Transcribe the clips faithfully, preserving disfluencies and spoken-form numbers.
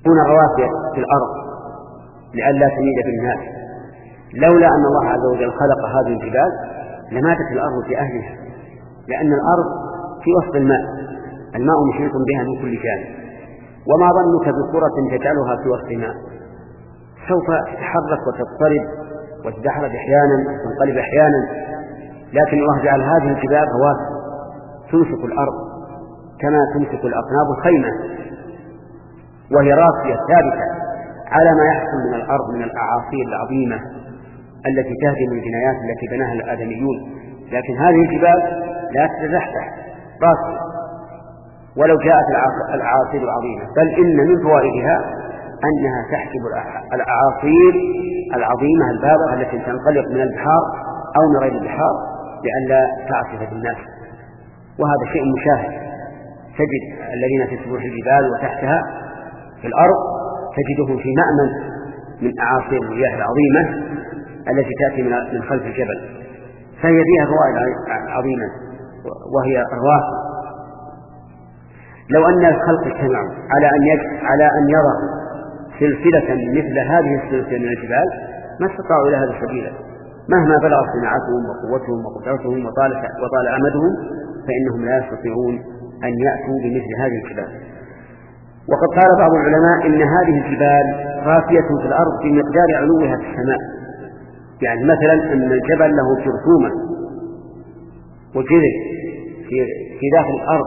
رواسي في الأرض لئلا تميد بالناس. لولا أن الله عز وجل خلق هذه الجبال لماتت الأرض في أهلها، لأن الأرض في وسط الماء، الماء محيط بها من كل جانب. وما ظنك بكرة تجعلها في وسط الماء؟ سوف تتحرك وتضطرب وتدحرج أحيانا وتنقلب أحيانا، لكن الله جعل هذه الجبال رواسي تمسك الأرض كما تمسك الأطناب الخيمة، وهي راسية ثابتة على ما يحصل من الأرض من الأعاصير العظيمة التي تهدم البنايات التي بناها الآدميون. لكن هذه الجبال لا تتزحزح راسية ولو جاءت الأعاصير العظيمة، بل إن من فوائدها أنها تحجب الأعاصير العظيمة البالغة التي تنقلق من البحار أو من غير البحار لئلا تعصف بالناس. وهذا شيء مشاهد، تجد الذين في سطوح الجبال وتحتها في الأرض تجدهم في مأمن من أعاصير المياه العظيمة التي تأتي من خلف الجبل، فهي فيها فوائد عظيمة وهي الرواسي. لو أن الخلق اجتمعوا على أن يجب على أن يروا سلسلة مثل هذه السلسلة من الجبال ما استطاعوا إلى هذا السبيل، مهما بلغ صناعتهم وقوتهم وقدرتهم وطال, وطال أمدهم فإنهم لا يستطيعون أن يأتوا بمثل هذه الجبال. وقد قال بعض العلماء إن هذه الجبال راسية في الأرض بمقدار علوها في السماء، يعني مثلا أن الجبل له جرثومة وجذر في, في داخل الأرض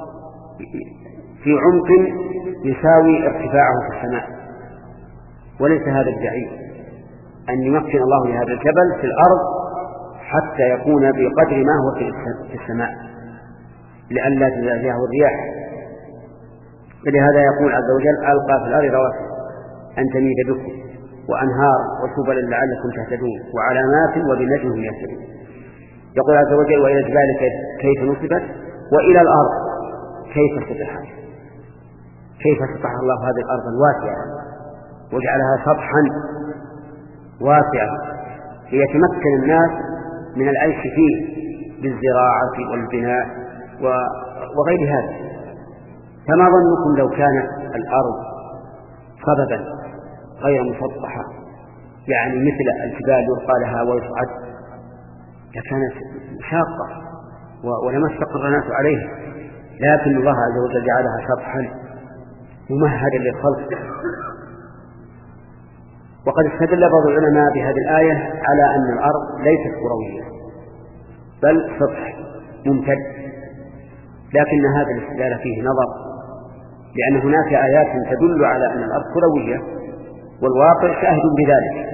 في عمق يساوي ارتفاعه في السماء، وليس هذا البعيد أن يمكن الله لهذا الجبل في الأرض حتى يكون بقدر ما هو في السماء لئلا تزعزعه الرياح. فلهذا يقول عز وجل ألقى في الأرض رواسي أن تميد بكم وأنهار وسبلا لعلكم تهتدون وعلامات وبالنجم هم يهتدون. يقول عز وجل وإلى الجبال كيف نصبت وإلى الأرض كيف سطحت. كيف سطح الله هذه الأرض الواسعة وجعلها سطحا واسعا ليتمكن الناس من العيش فيه بالزراعة والبناء وغير هذا. فما ظنكم لو كانت الأرض صببا غير مسطحة، يعني مثل الجبال يرقى لها ويصعد، لكانت شاقة ولما استقر الناس عليها، لكن الله عز وجل جعلها سطحا ممهدا للخلق. وقد استدل بعض العلماء بهذه الآية على أن الأرض ليست كروية بل سطح ممتد، لكن هذا الاستدلال فيه نظر، لأن هناك آيات تدل على أن الأرض كروية والواقع شاهد بذلك.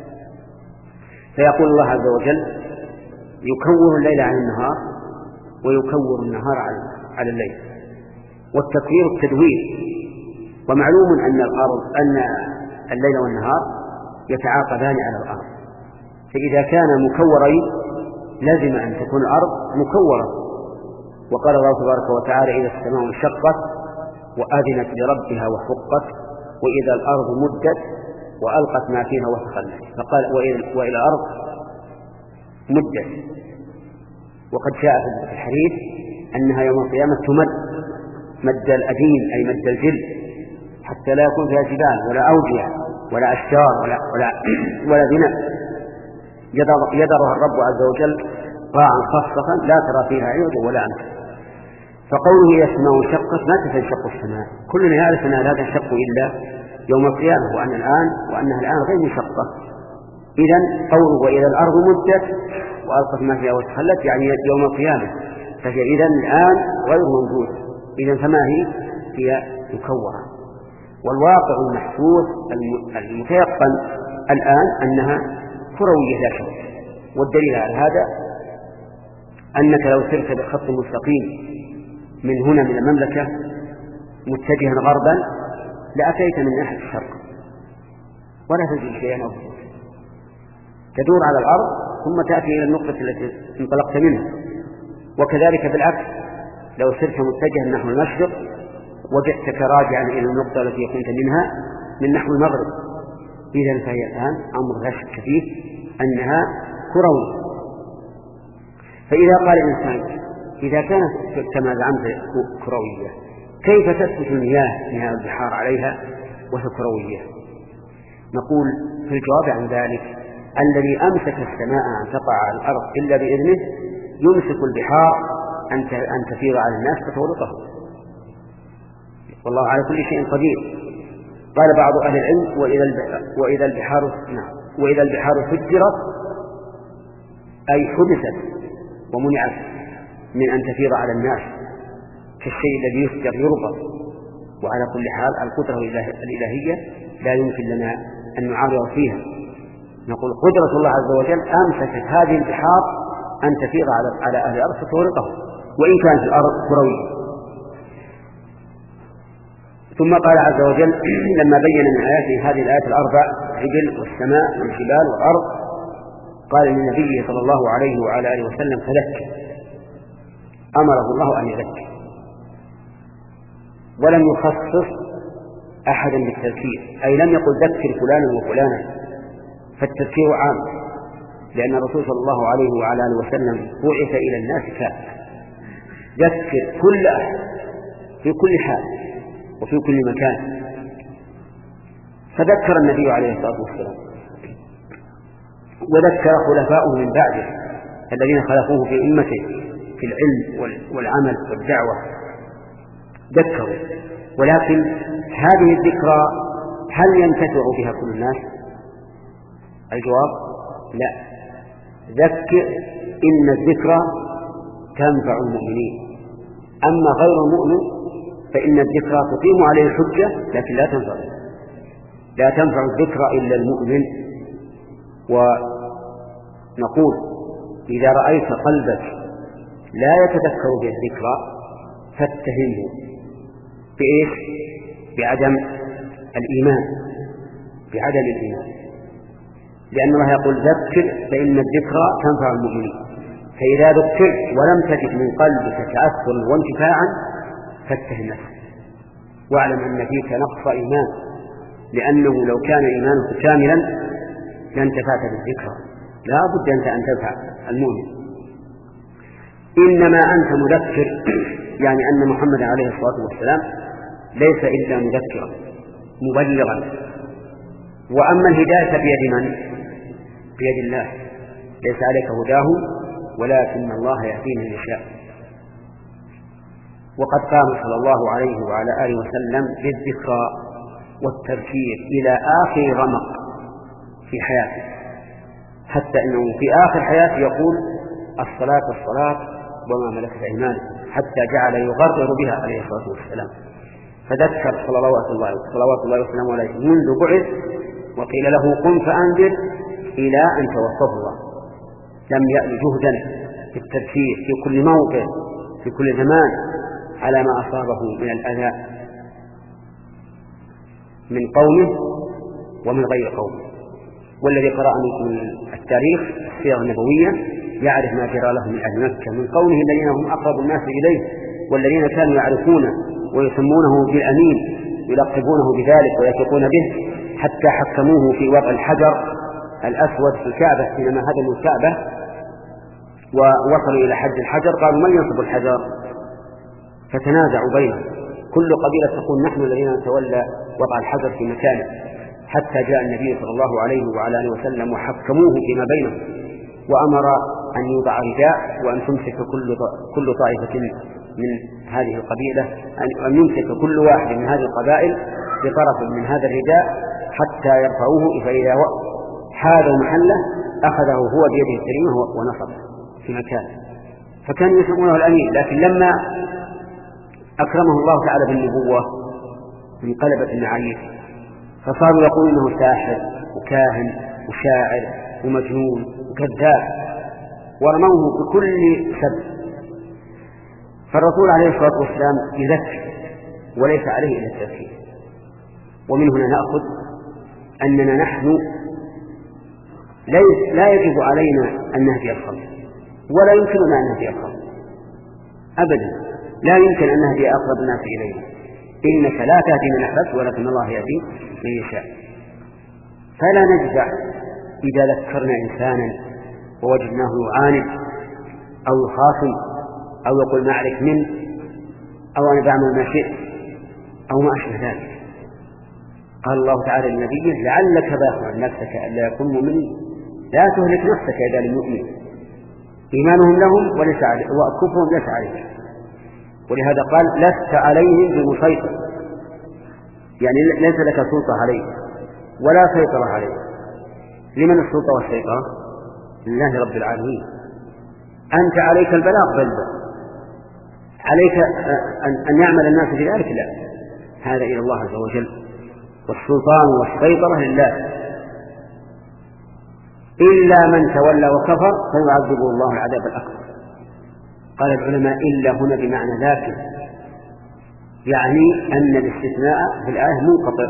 فيقول الله عز وجل يكور الليل عن النهار ويكور النهار على الليل، والتكوير التدوير. ومعلوم أن الأرض أن الليل والنهار يتعاقبان على الأرض، فإذا كان مكورين لازم أن تكون الأرض مكورة. وقال الله تبارك وتعالى إذا السماء انشقت وآذنت لربها وحقت وإذا الأرض مدت وألقت ما فيها وتخلت، فقال وإلى الأرض مدت. وقد جاء في الحديث أنها يوم القيامة تمد مد الأدين أي مد الجلد حتى لا يكون فيها جبال ولا أودية ولا أشجار ولا, ولا, ولا بناء، يدرها الرب عز وجل قاعا صفصفا لا ترى فيها عوجا ولا أمتا. فقوله إذا السماء انشقت ما تنشق السماء، كلنا يعرف أنها لا تنشق إلا يوم القيامة وأن الآن وأنها الآن غير منشقة. إذن قوله وإذا الأرض مدت وألقت ما فيها وتخلت يعني يوم القيامة، فهي إذن الآن غير موجودة، إذن فما هي هي مكورة. والواقع المحسوس المتيقن الآن أنها كروية لا شك. والدليل على هذا أنك لو سرت بخط مستقيم من هنا من المملكة متجها غربا لأتيت من ناحية الشرق ولا تجد شيئا أو تدور على الأرض ثم تأتي إلى النقطة التي انطلقت منها. وكذلك بالعكس لو سرت متجها نحو المشرق وجدتك راجعا إلى النقطة التي كنت منها من نحو المغرب. إذن فهي الآن أمر لا شك فيه أنها كروية. فإذا قال الإنسان إذا كانت كما زعمت كروية كيف تثبت المياه مياه البحار عليها وسكروية. نقول في الجواب عن ذلك: الذي أمسك السماء أن تقع على الأرض إلا بإذنه يمسك البحار أن تفيض على الناس فتغرقهم، والله على كل شيء قدير. قال بعض أهل العلم: وإذا البحار وإذا البحار فجرت أي حبست ومنعت من أن تفيض على الناس كالشيء الذي يفجر يربط. وعلى كل حال القدرة الإلهية لا يمكن لنا أن نعارض فيها. نقول قدرة الله عز وجل أمسكت هذه البحار أن تفيض على أهل الأرض فتغرقهم وإن كانت الأرض كروية. ثم قال عز وجل لما بين من آياته هذه الآيات الأربع: العدل والسماء والجبال والأرض، قال للنبي صلى الله عليه وعلى آله وسلم: فذكر. أمره الله أن يذكر، ولم يخصص أحدا بالتذكير، أي لم يقل ذكر فلانا وفلانا، فالتذكير عام، لأن الرسول صلى الله عليه وعلى آله وسلم بعث إلى الناس كافة. ذكر كل أحد في كل حال وفي كل مكان. فذكر النبي عليه الصلاة والسلام، وذكر خلفاؤه من بعده الذين خلفوه في أمته في العلم والعمل والدعوة، ذكروا. ولكن هذه الذكرى هل ينتفع بها كل الناس؟ الجواب: لا. ذكر إن الذكرى تنفع المؤمنين، أما غير المؤمن فإن الذكرى تقيم عليه الحجة لكن لا تنفع لا تنفع الذكرى إلا المؤمن. ونقول: إذا رأيت قلبك لا يتذكر بالذكرى فاتهمه بإيش؟ بعدم الإيمان بعدم الإيمان لأن الله يقول: ذكر فإن الذكرى تنفع المؤمنين. فإذا ذكرت ولم تجد من قلبك تأثرا وانتفاعا فاتهم نفسك، واعلم أن فيك نقص إيمان، لأنه لو كان إيمانك كاملا لانتفعت بالذكرى. لا بد أنت أن تنفع المؤمن. إنما أنت مذكر، يعني أن محمد عليه الصلاة والسلام ليس إلا مذكرا مبلغا. وأما الهداية بيد من؟ بيد الله، ليس عليك هداهم ولكن الله يهدي من يشاء. وقد قام صلى الله عليه وعلى آله وسلم بالذكرى والتذكير إلى آخر رمق في حياته، حتى إنه في آخر حياته يقول: الصلاة الصلاة وما ملكت أيمانكم، حتى جعل يغرر بها عليه الصلاة والسلام. فذكر صلوات الله صلوات الله وسلامه عليه منذ بعث وقيل له: قم فأنذر، إلى أن توفاه الله. لم يأل جهدا في التذكير في كل موقع في كل زمان على ما أصابه من الأذى من قومه ومن غير قومه. والذي قرأ منكم التاريخ السيرة النبوية يعرف ما جرى له من أهل مكة من قومه الذين هم أقرب الناس إليه، والذين كانوا يعرفونه ويسمونه بالأمين، يلقبونه بذلك ويثقون به، حتى حكموه في وضع الحجر الأسود في الكعبة حينما هدموا الكعبة ووصلوا إلى حد الحجر. قالوا: من ينصب الحجر؟ فتنازعوا بينهم، كل قبيلة تقول: نحن الذين نتولى وضع الحجر في مكانه، حتى جاء النبي صلى الله عليه وعلى آله وسلم وحكموه فيما بينهم، وأمر أن يوضع رداء وأن تمسك كل كل طائفة من هذه القبيلة أن يمسك كل واحد من هذه القبائل بطرف من هذا الرداء حتى يرفعوه، فإذا حاذوا محله أخذه هو بيده الكريمة ونصبه في مكانه. فكانوا يسمونه الأمين. لكن لما أكرمه الله تعالى بالنبوة انقلبت المعايير، فصاروا يقولون إنه ساحر وكاهن وشاعر ومجنون وكذاب، ورموه بكل سب. فالرسول عليه الصلاة والسلام يذكر وليس عليه إلا التذكير. ومن هنا نأخذ أننا نحن لا يجب علينا أن نهدي الخلق، ولا يمكننا أن نهدي الخلق أبدا. لا يمكن أن نهدي أقرب الناس إلينا. إنك لا تهدي من أحببت ولكن الله يهدي من يشاء. فلا نجزع إذا ذكرنا إنسانا ووجدناه يعاند أو يخاصم أو يقول: ما عليك من، أو أنا بعمل ما شئت، أو ما أشبه ذلك. قال الله تعالى لنبيه لعلك باخع نفسك ألا يكون مؤمنين، لا تهلك نفسك إذا لم يؤمنوا، إيمانهم لهم وليس عليك وكفرهم ليس عليك. ولهذا قال لست عليهم بمسيطر، يعني ليس لك سلطة عليه ولا سيطرة عليه. لمن السلطة والسيطرة؟ لله رب العالمين. أنت عليك البلاغ بل عليك أن يعمل الناس بذلك؟ لا، هذا إلى الله عز وجل، والسلطان والسيطرة لله. إلا من تولى وكفر فيعذبه الله العذاب الأكبر. قال العلماء إلا هنا بمعنى لكن، يعني أن الاستثناء في الآية منقطع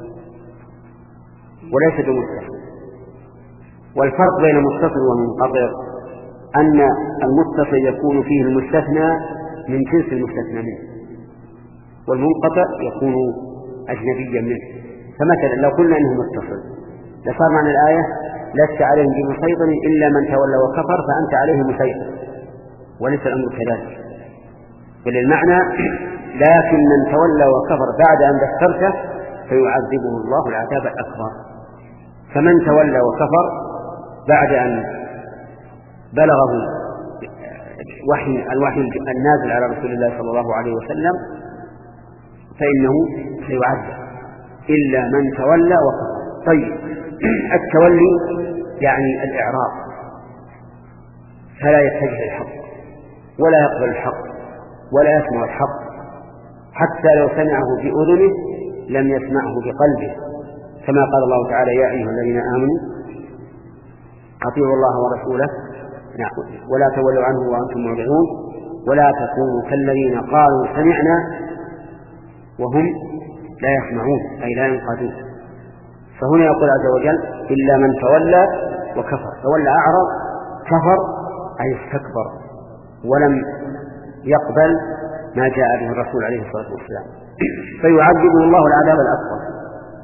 وليس بمتصل. والفرق بين المتصل والمنقطع أن المتصل يكون فيه المستثنى من جنس المستثنى منه، والمنقطع يكون أجنبيا منه. فمثلا لو قلنا إنه متصل لصار معنى الآية لست عليهم بمسيطر إلا من تولى وكفر فأنت عليه مسيطر، وليس الأمر كذلك. بل المعنى لكن من تولى وكفر بعد أن ذكرته فيعذبه الله العذاب الأكبر. فمن تولى وكفر بعد أن بلغه وحي الوحي النازل على رسول الله صلى الله عليه وسلم فإنه سيعذب إلا من تولى وكفر. طيب، التولي يعني الإعراض، فلا يتجه الحق ولا يقبل الحق ولا يسمع الحق، حتى لو سمعه بأذنه لم يسمعه بقلبه، كما قال الله تعالى يا أيها الذين آمنوا أطيعوا الله ورسوله ولا تولوا عنه وأنتم معرضون ولا تكونوا كالذين قالوا سمعنا وهم لا يسمعون أي لا ينقادون. فهنا يقول عز وجل إلا من تولى وكفر. تولى أعرض، كفر أي استكبر ولم يقبل ما جاء به الرسول عليه الصلاة والسلام فيعذبه الله العذاب الأكبر.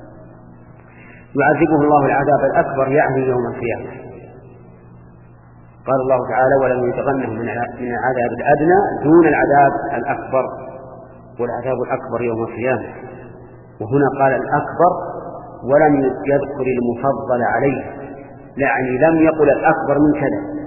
يعذبه الله العذاب الأكبر يعني يوم القيامة. قال الله تعالى ولم يتغنه من العذاب الأدنى دون العذاب الأكبر، والعذاب الأكبر يوم القيامة. وهنا قال الأكبر ولم يذكر المفضل عليه، يعني لم يقل الأكبر من كذا،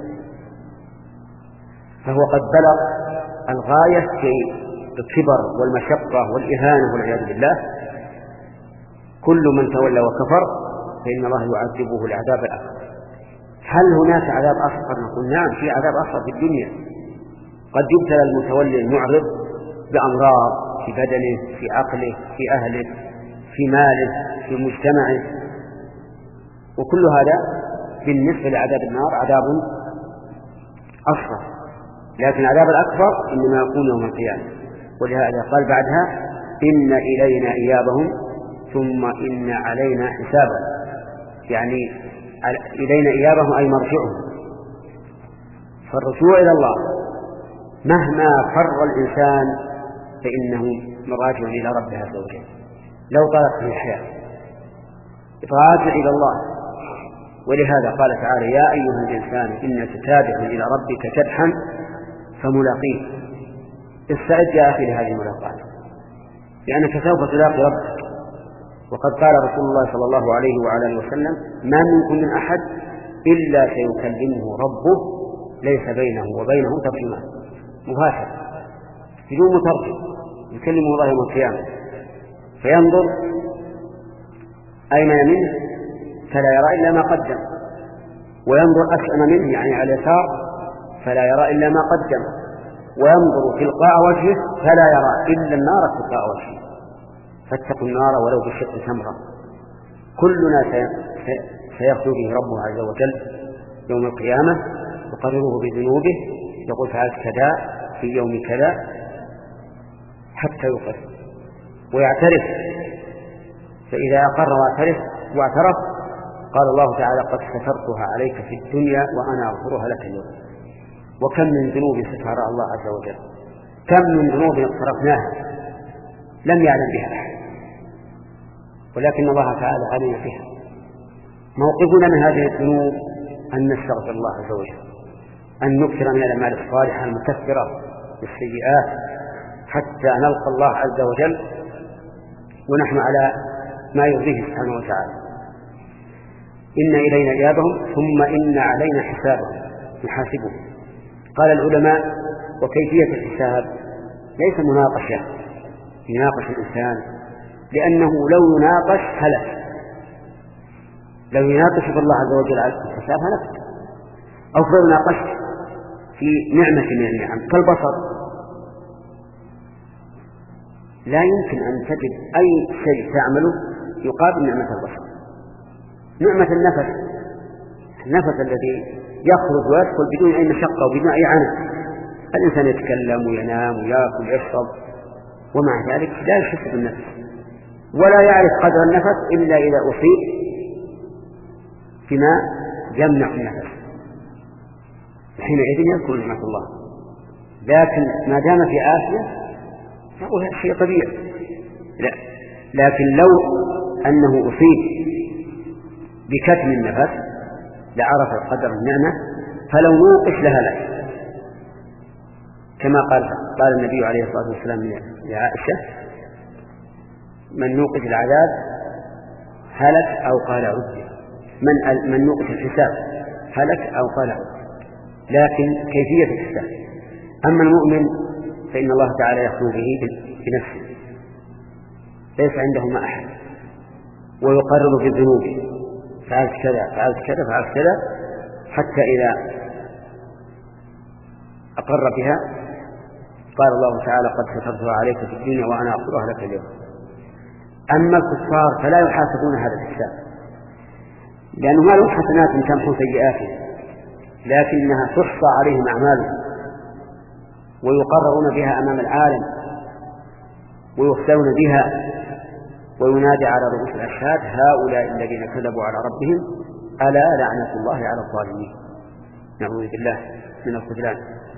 فهو قد بلغ الغاية في الكبر والمشقة والإهانة والعياذ بالله. كل من تولى وكفر فإن الله يعذبه العذاب الأكبر. هل هناك عذاب أصغر؟ نقول نعم، في عذاب أصغر في الدنيا. قد يبتلى المتولي المعرض بأمراض في بدنه، في عقله، في أهله، في ماله، في مجتمعه، وكل هذا بالنسبة لعذاب النار عذاب أصغر. لكن العذاب الأكبر إنما يكون يوم القيامة. ولهذا قال بعدها إن إلينا إيابهم ثم إن علينا حسابهم، يعني إلينا إيابهم أي مرجعهم. فالرجوع إلى الله مهما فر الإنسان فإنه مراجع إلى ربه عز وجل. لو طالت في الحياة راجع إلى الله. ولهذا قال تعالى يا أيها الإنسان إنك كادح إلى ربك كدحا فملاقيه. استعد يا أخي لهذه الملاقات لأنك سوف تلاقي ربك. وقد قال رسول الله صلى الله عليه وعلى اله وسلم ما منكم من أحد إلا سيكلمه ربه ليس بينه وبينه ترجمان، مباشر بدون مترجم، يكلمه الله يوم القيامة فينظر أيمن منه فلا يرى إلا ما قدم، وينظر أشأم منه يعني على اليسار فلا يرى إلا ما قدم، وينظر تلقاء وجهه فلا يرى إلا النار تلقاء وجهه. فاتقوا النار ولو بشق تمرة. كلنا سيخلو به ربه عز وجل يوم القيامة يقرره بذنوبه، يقول فعلت كذا في يوم كذا حتى يقر ويعترف. فإذا أقر واعترف واعترف قال الله تعالى قد سترتها عليك في الدنيا وأنا أغفرها لك اليوم. وكم من ذنوب سترها الله عز وجل، كم من ذنوب اقترفناها لم يعلم بها أحد، ولكن الله تعالى علم بها. موقفنا من هذه الذنوب أن نستغفر الله عز وجل، أن نكثر من الأعمال الصالحة المكفرة بالسيئات حتى نلقى الله عز وجل ونحن على ما يرضيه سبحانه وتعالى. إن إلينا إيابهم ثم إن علينا حسابهم نحاسبهم. قال العلماء وكيفية الحساب ليس مناقشة يناقش الإنسان، لأنه لو يناقش هلك، لو يناقش في الله عز وجل على الحساب هلك. أو لو ناقشت في نعمة من النعم كالبصر لا يمكن أن تجد أي شيء تعمله يقابل نعمة البصر. نعمة النفس، النفس الذي يخرج ويدخل بدون أي مشقة وبدون أي عناء، الإنسان يتكلم وينام ويأكل ويشرب ومع ذلك لا يحس بالنفس ولا يعرف قدر النفس إلا إذا أصيب فيما يمنع النفس، حينئذ يذكر نعمة الله. لكن ما دام في عافية فهو شيء طبيعي. لا. لكن لو أنه أصيب بكتم النفس لعرف قدر النعمة فلو نوقش لها لك، كما قال قال النبي عليه الصلاة والسلام لعائشة: من نوقش العذاب هلك أو قال عذب، من من نوقش الحساب هلك أو قال عذب. لكن كيفية الحساب. أما المؤمن فإن الله تعالى يخلو به بنفسه، ليس عنده ما أحد، ويقرر بالذنوب: فعلت كذا فعلت كذا فعلت كذا، حتى إذا أقر بها قال الله تعالى: قد سترتها عليك في الدنيا وأنا أغفرها لك اليوم. أما الكفار فلا يحاسبون هذا الحساب، لأنه ما لهم حسنات تمحو سيئاتهم، لكنها تحصى عليهم أعمالهم ويقررون بها أمام العالم ويختلون بها، وينادي على رؤوس الأشهاد: هؤلاء الذين كذبوا على ربهم ألا لعنة الله على الظالمين. نعوذ بالله من الخذلان.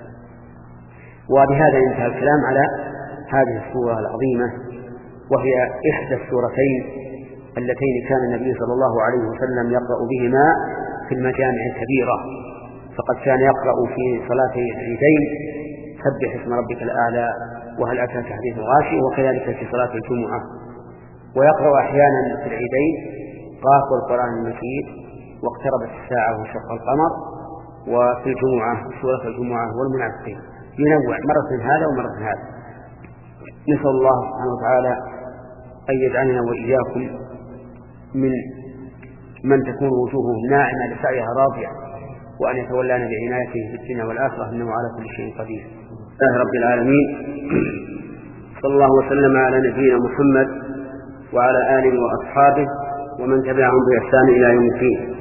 وبهذا انتهى الكلام على هذه السورة العظيمة، وهي إحدى السورتين اللتين كان النبي صلى الله عليه وسلم يقرأ بهما في المجامع الكبيرة، فقد كان يقرأ في صلاة العيدين: سبح اسم ربك الأعلى، وهل أتاك حديث الغاشية، وكذلك في صلاة الجمعة. ويقرأ أحيانا في العيدين: قاف والقرآن المجيد، واقتربت الساعة وانشق القمر، وفي الجمعة سورة الجمعة والمنافقين. ينوع مرة هذا ومرة هذا. نسأل الله سبحانه وتعالى أن يجعلنا وإياكم من من تكون وجوههم ناعمة لسعيها راضية، وأن يتولانا بعنايته في الدنيا والآخرة، إنه على كل شيء قدير. الله رب العالمين، صلى الله وسلم على نبينا محمد وعلى آله وأصحابه ومن تبعهم بإحسان إلى يوم الدين.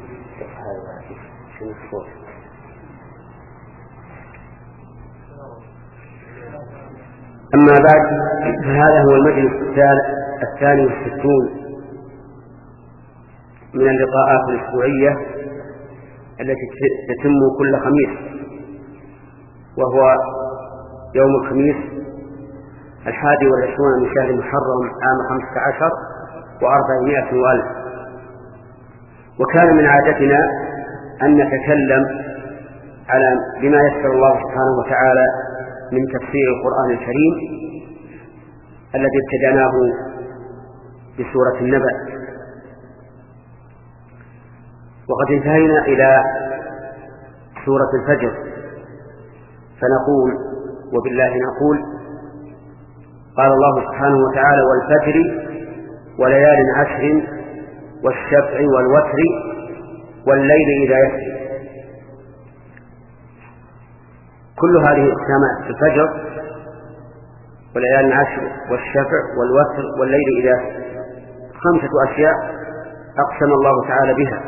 أما بعد، فهذا هو المجلس الثاني والستون من اللقاءات الأسبوعية التي تتم كل خميس، وهو يوم الخميس الحادي والعشرون من شهر محرم عام خمسة عشر وأربعمائة وألف. وكان من عادتنا أن نتكلم على بما يسر الله سبحانه وتعالى من تفسير القرآن الكريم الذي ابتدأناه بسورة النبأ، وقد انتهينا إلى سورة الفجر، فنقول وبالله نقول: قال الله سبحانه وتعالى: والفجر وليال عشر والشفع والوتر والليل إذا يسر. كل هذه الأقسام: الفجر وليال عشر والشفع والوتر والليل إذا يسر، خمسة أشياء أقسم الله تعالى بها.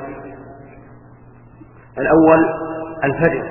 الأول الفجر،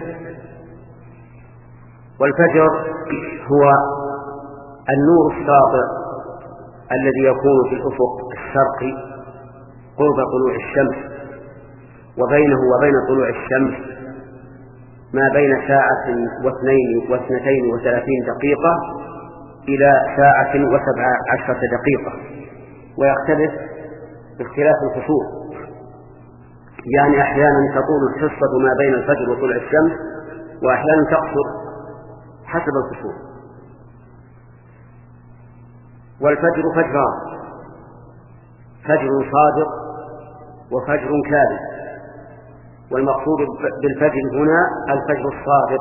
والفجر هو النور الساطع الذي يكون في الأفق الشرقي قرب طلوع الشمس، وبينه وبين طلوع الشمس ما بين ساعة واثنين واثنتين وثلاثين دقيقة إلى ساعة وسبع عشرة دقيقة، ويختلف باختلاف الفصول، يعني أحيانا تطول الحصة ما بين الفجر وطلوع الشمس، وأحيانا تقصر حسب الفصول. والفجر فجران: فجر صادق وفجر كاذب، والمقصود بالفجر هنا الفجر الصادق.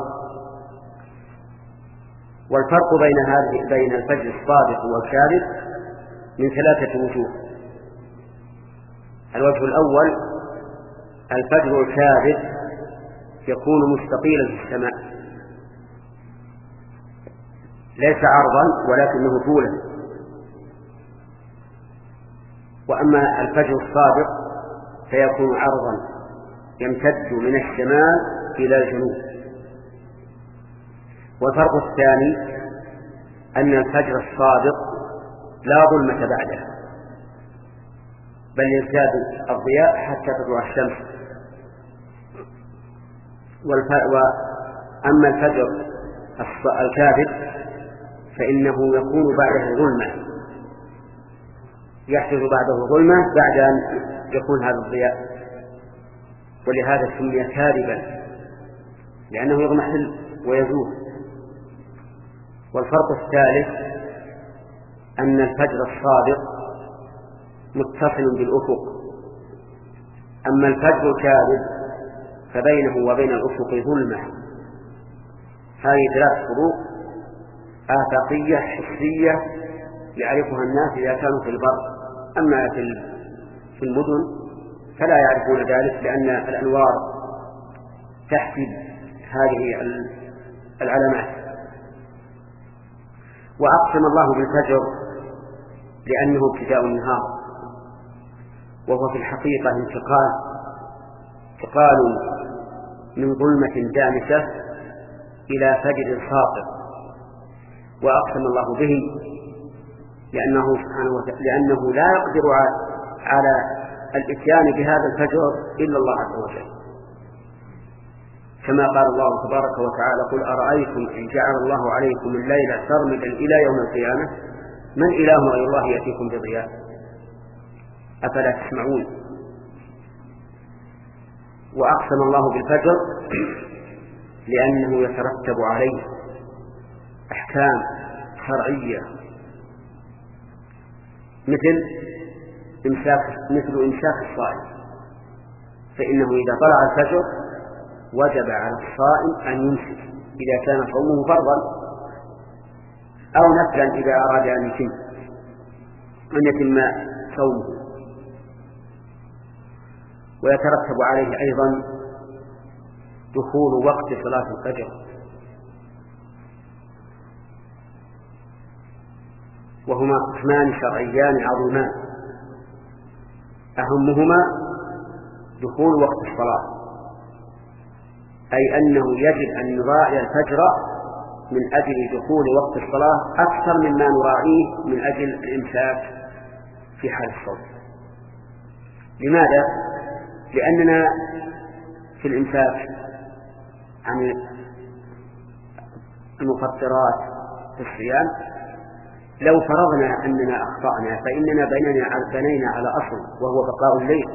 والفرق بين هذه بين الفجر الصادق والكاذب من ثلاثة وجوه. الوجه الأول: الفجر الكاذب يكون مستقيلا في السماء، ليس عرضا ولكنه طولا. وأما الفجر الصادق فيكون عرضا يمتد من الشمال إلى الجنوب. والفرق الثاني أن الفجر الصادق لا ظلمة بعده، بل يزداد الضياء حتى تطلع الشمس. وأما الفجر الكاذب فإنه يكون بعده ظلمة، يحدث بعده ظلمة بعد أن يكون هذا الضياء، ولهذا سمي كاذبا لأنه يضمحل ويزول. والفرق الثالث أن الفجر الصادق متصل بالأفق، أما الفجر الكاذب فبينه وبين الأفق ظلمة. هذه ثلاث فروق آفاقية حسية يعرفها الناس إذا كانوا في البر، أما في المدن فلا يعرفون ذلك، لأن الأنوار تحسب هذه العلامات. وأقسم الله بالفجر لأنه ابتداء النهار، وهو في الحقيقة انتقال انتقال من ظلمة دامسة إلى فجر ساطع. وأقسم الله به لأنه سبحانه وتعالى لأنه لا يقدر على الإتيان بهذا الفجر إلا الله عز وجل، كما قال الله تبارك وتعالى: قل أرأيتم إن جعل الله عليكم الليل سرمدا إلى يوم القيامة من إله غير الله يأتيكم بضياء أفلا تسمعون. وأقسم الله بالفجر لأنه يترتب عليه أحكام شرعية مثل إمساك مثل إمساك الصائم، فإنه إذا طلع الفجر وجب على الصائم أن يمسك إذا كان صومه فرضا، أو نفلا إذا أراد أن يتم أن يتم صومه. ويترتب عليه أيضا دخول وقت صلاة الفجر، وهما قسمان شرعيان عظيمان، أهمهما دخول وقت الصلاة، أي أنه يجب أن نراعي الفجر من أجل دخول وقت الصلاة أكثر مما نراعيه من أجل الإمساك في حال الصوم. لماذا؟ لأننا في الإمساك عن المفطرات في الصيام لو فرضنا أننا أخطأنا فإننا بنينا على أصل وهو بقاء الليل،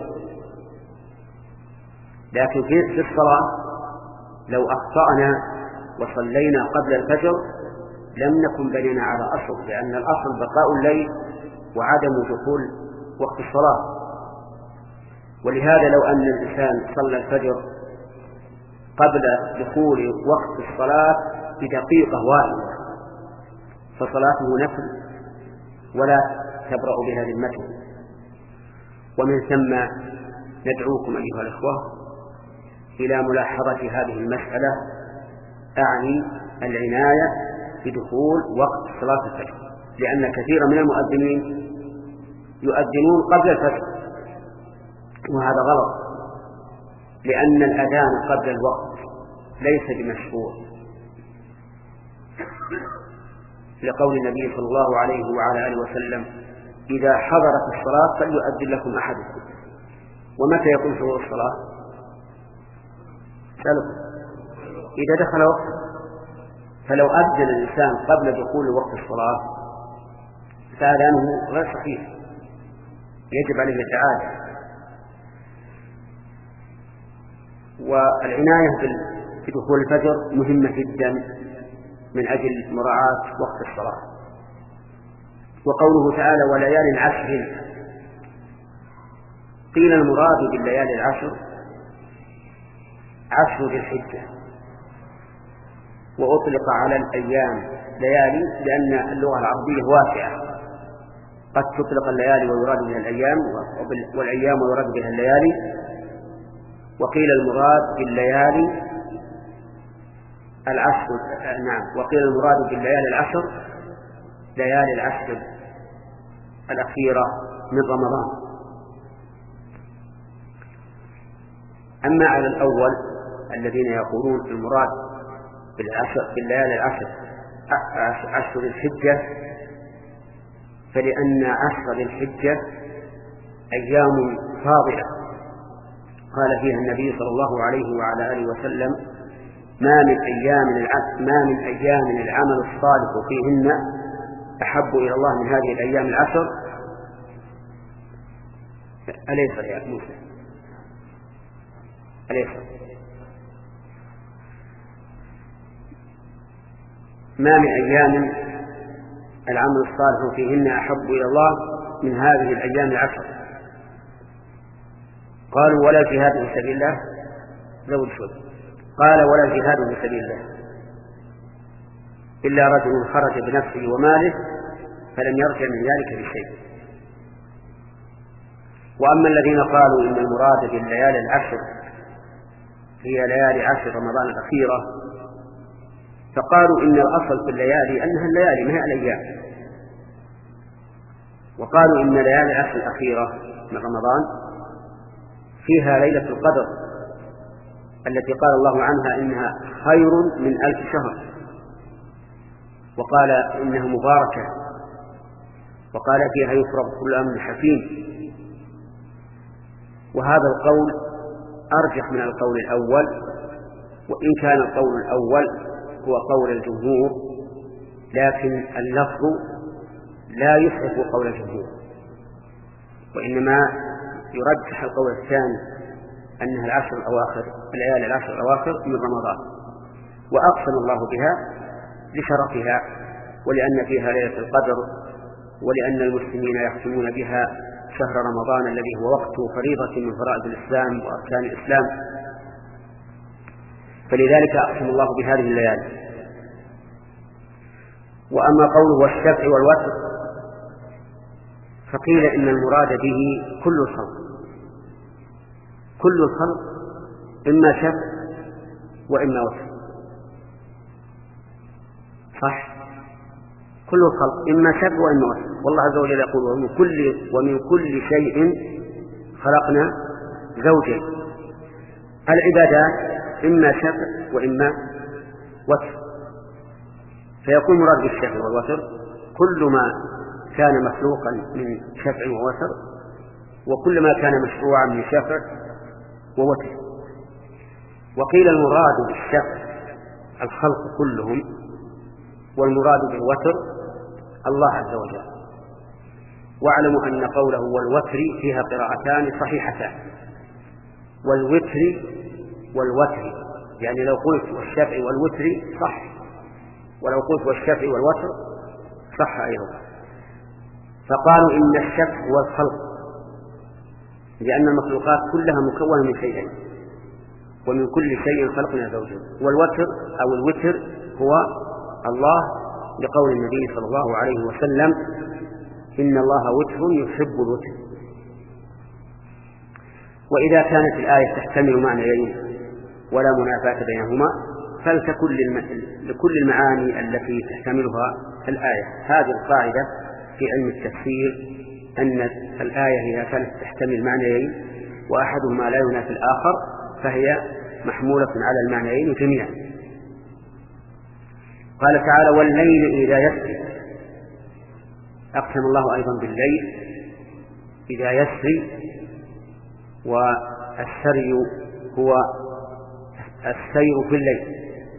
لكن في الصلاة لو أخطأنا وصلينا قبل الفجر لم نكن بنينا على أصل، لأن الأصل بقاء الليل وعدم دخول وقت الصلاة. ولهذا لو أن الإنسان صلى الفجر قبل دخول وقت الصلاة بدقيقة واحدة فصلاته نفل ولا تبرأ بها ذمته. ومن ثم ندعوكم أيها الأخوة إلى ملاحظة هذه المسألة، أعني العناية بدخول وقت صلاة الفجر، لأن كثيرا من المؤذنين يؤذنون قبل الفجر، وهذا غلط، لأن الأذان قبل الوقت ليس بمشروع، لقول النبي صلى الله عليه وعلى آله وسلم: إذا حضرت الصلاة فليؤذن لكم أحدكم. ومتى يكون شروع الصلاة؟ سألكم إذا دخل وقت. فلو أذن الإنسان قبل دخول وقت الصلاة فأذانه غير صحيح، يجب عليه الإعادة. والعناية بدخول الفجر مهمة جدا من أجل مراعاة وقت الصلاة. وقوله تعالى: وليال عشر، قيل المراد بالليالي العشر عشر ذي الحجة، وأطلق على الأيام ليالي لأن اللغة العربية واسعة، قد تطلق الليالي ويراد بها الأيام، والأيام ويراد بها الليالي. وقيل المراد بالليالي العشر نعم وقيل المراد بالليالي العشر ليالي العشر الأخيرة من رمضان. أما على الأول الذين يقولون المراد بالعشر بالليالي العشر عشر الحجة، فلأن عشر الحجة أيام فاضلة قال فيها النبي صلى الله عليه وعلى آله وسلم: ما من أيام ما من أيام العمل الصالح فيهن أحب إلى الله من هذه الأيام العشر. أليس يا موسى؟ أليس؟ ما من أيام العمل الصالح فيهن أحب إلى الله من هذه الأيام العشر. قالوا: ولا جهاد في سبيل الله؟ زود شوي. قال: ولا جهاد في سبيل الله إلا رجل خرج بنفسه وماله فلم يرجع من ذلك بشيء. وأما الذين قالوا إن المراد بالليالي العشر هي ليالي عشر رمضان الأخيرة، فقالوا إن الأصل في الليالي أنها الليالي ما هي الأيام، وقالوا إن ليالي العشر الأخيرة من رمضان فيها ليلة القدر التي قال الله عنها إنها خير من ألف شهر، وقال إنها مباركة، وقال فيها يفرغ كل أمر حكيم. وهذا القول أرجح من القول الأول، وإن كان القول الأول هو قول الجمهور، لكن اللفظ لا يصحح قول الجمهور، وإنما يرجح القول الثاني أنها العشر الأواخر الليالي العشر الأواخر من رمضان، وأقسم الله بها لشرفها ولأن فيها ليلة القدر، ولأن المسلمين يختمون بها شهر رمضان الذي هو وقت فريضة من فرائض الإسلام وأركان الإسلام، فلذلك أقسم الله بهذه الليالي. وأما قوله والشفع والوتر فقيل إن المراد به كل الخلق، كل الخلق إما شفع وإما وتر، صح؟ كل الخلق إما شفع وإما وتر، والله عز وجل يقول: ومن كل, ومن كل شيء خلقنا زوجين. العبادات إما شفع وإما وتر، فيكون مراد بالشفع والوتر كل ما كان مخلوقا من شفع ووتر، وكل ما كان مشروعا من شفع ووتر. وقيل المراد بالشفع الخلق كلهم، والمراد بالوتر الله عز وجل. واعلموا أن قوله والوتر فيها قراءتان صحيحتان، والوتر والوتر، يعني لو قلت والشفع والوتر صح، ولو قلت والشفع والوتر صح أيضا. فقالوا إن الشفع هو الخلق، لأن المخلوقات كلها مكونة من شيئين، ومن كل شيء خلقنا زوجين. والوتر أو الوتر هو الله، لقول النبي صلى الله عليه وسلم: إن الله وتر يحب الوتر. وإذا كانت الآية تحتمل معنيين ولا منافاة بينهما، فلتكن لكل المعاني التي تحتملها الآية. هذه القاعدة في علم التفسير، أن الآية إذا كانت تحتمل معنيين وأحدهما لا ينافي الآخر فهي محمولة على المعنيين جميعا. قال تعالى: والليل إذا يسري. أقسم الله أيضا بالليل إذا يسري، والسري هو السير في الليل،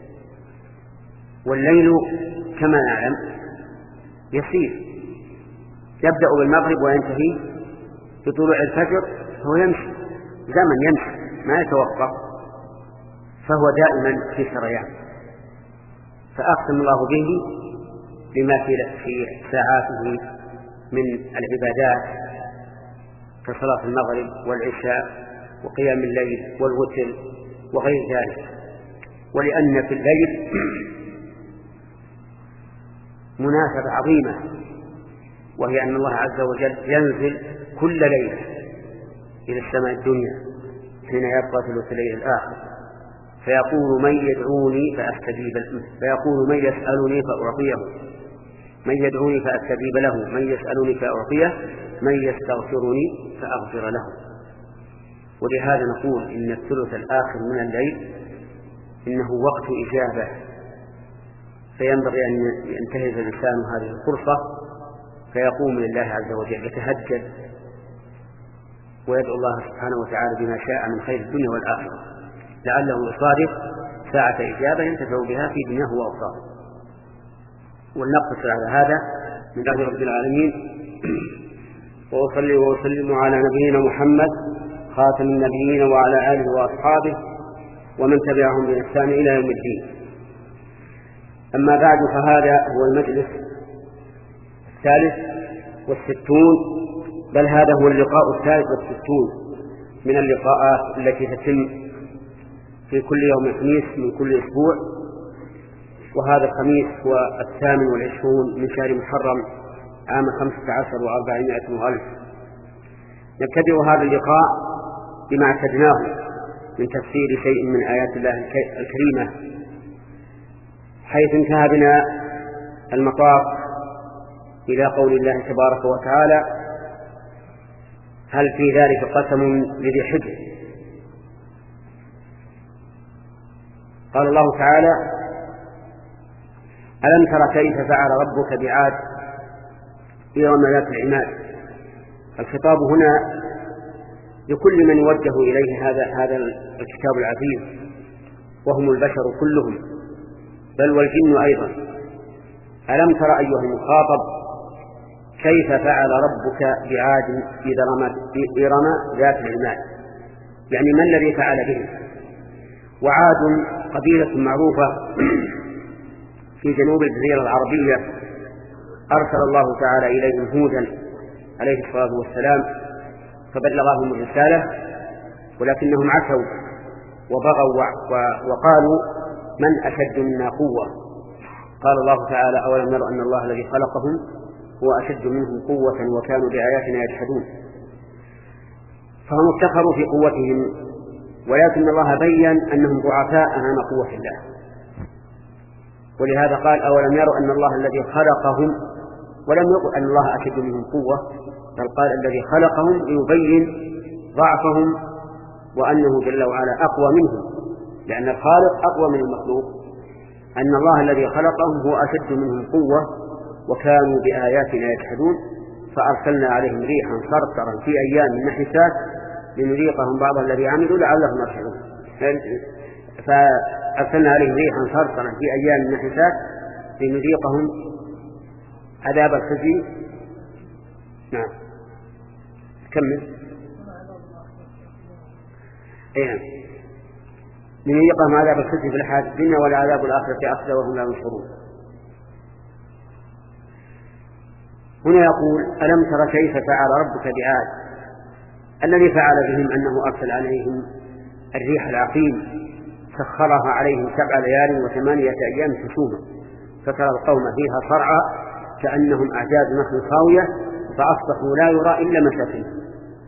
والليل كما نعلم يسير، يبدأ بالمغرب وينتهي بطلوع الفجر، هو يمشي زمن يمشي ما يتوقف، فهو دائما في سريان. فأقسم الله به لما في ساعاته من العبادات كصلاة المغرب والعشاء وقيام الليل والوتر وغير ذلك. ولأن في الليل مناسبة عظيمة، وهي أن الله عز وجل ينزل كل ليلة إلى السماء الدنيا حين يبقى ثلث الليل الآخر، فيقول من يدعوني فأستجيب له، فيقول من يسألني فأعطيه، من يدعوني فأستجيب له، من يسألني فأعطيه، من يستغفرني فأغفر له. ولهذا نقول إن الثلث الآخر من الليل إنه وقت إجابة، فينبغي أن ينتهز الإنسان هذه الفرصة فيقوم لله عز وجل يتهجد ويدعو الله سبحانه وتعالى بما شاء من خير الدنيا والآخرة، لعله يصادف ساعة إجابة ينتفع بها في دنياه وأخراه. ولنقتصر على هذا من الله رب العالمين، وأصلي وأسلم على نبينا محمد خاتم النبيين وعلى آله وأصحابه ومن تبعهم بإحسان إلى يوم الدين. أما بعد، فهذا هو المجلس الثالث والستون، بل هذا هو اللقاء الثالث والستون من اللقاءات التي تتم في كل يوم خميس من كل أسبوع، وهذا الخميس هو الثامن والعشرون من شهر محرم عام خمسة عشر وأربعمائة وألف. نبتدئ هذا اللقاء بما اعتدناه من تفسير شيء من آيات الله الكريمة، حيث انتهى بنا المطاف إلى قول الله تبارك وتعالى: هل في ذلك قسم لذي حجر؟ قال الله تعالى: ألم تر كيف فعل ربك بعاد إرم ذات العماد. الخطاب هنا لكل من يوجه إليه هذا هذا الكتاب العزيز، وهم البشر كلهم بل والجن أيضا. ألم تر أيها المخاطب كيف فعل ربك بعاد إرم ذات العماد، يعني ما الذي فعل به؟ وعاد قبيلة معروفة في جنوب الجزيرة العربية، أرسل الله تعالى إليهم هودا عليه الصلاة والسلام فبلغهم الرسالة، ولكنهم عتوا وبغوا وقالوا: من أشد منا قوة؟ قال الله تعالى: أولم يروا أن الله الذي خلقهم هو أشد منهم قوة وكانوا بآياتنا يجحدون. فهم افتخروا في قوتهم، ولكن الله بين أنهم ضعفاء أمام قوة الله، ولهذا قال: أولم يروا أن الله الذي خلقهم، ولم يقل أن الله أشد منهم قوة، بل قال الذي خلقهم ليبين ضعفهم وأنه جل وعلا أقوى منهم، لأن الخالق أقوى من المخلوق. أن الله الذي خلقهم هو أشد منهم قوة وكانوا بآياتنا يجحدون، فأرسلنا عليهم ريحا صرصرا في أيام نحسات لنذيقهم بعض الذي عملوا لعلهم يرجعون. فأرسلنا عليهم ريحا صرصرا في أيام نحسات لنذيقهم عذاب الخزي. نعم، كمل. ايه، لنذيقهم عذاب الخزي في الحياة الدنيا ولعذاب الآخرة أخزى وهم لا ينصرون. هنا يقول: ألم تر كيف فعل ربك بعاد. الذي فعل بهم أنه أرسل عليهم الريح العقيم، سخرها عليهم سبع ليال وثمانية أيام حسوما، فترى القوم فيها صرعى كأنهم أعجاز نخل خاوية، فأصبحوا لا يرى إلا مساكنهم.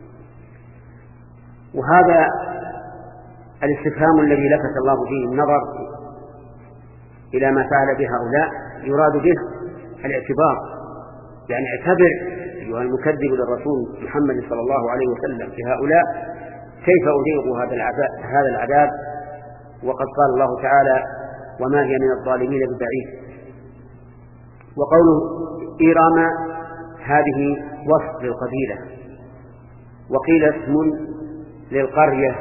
وهذا الاستفهام الذي لفت الله فيه النظر إلى ما فعل بهؤلاء يراد به الاعتبار، يعني اعتبر أيها المكذب للرسول محمد صلى الله عليه وسلم في هؤلاء كيف أذيقوا هذا العذاب, هذا العذاب وقد قال الله تعالى: وما هي من الظالمين ببعيد. وقوله إرم هذه وصف للقبيلة، وقيل اسم للقرية،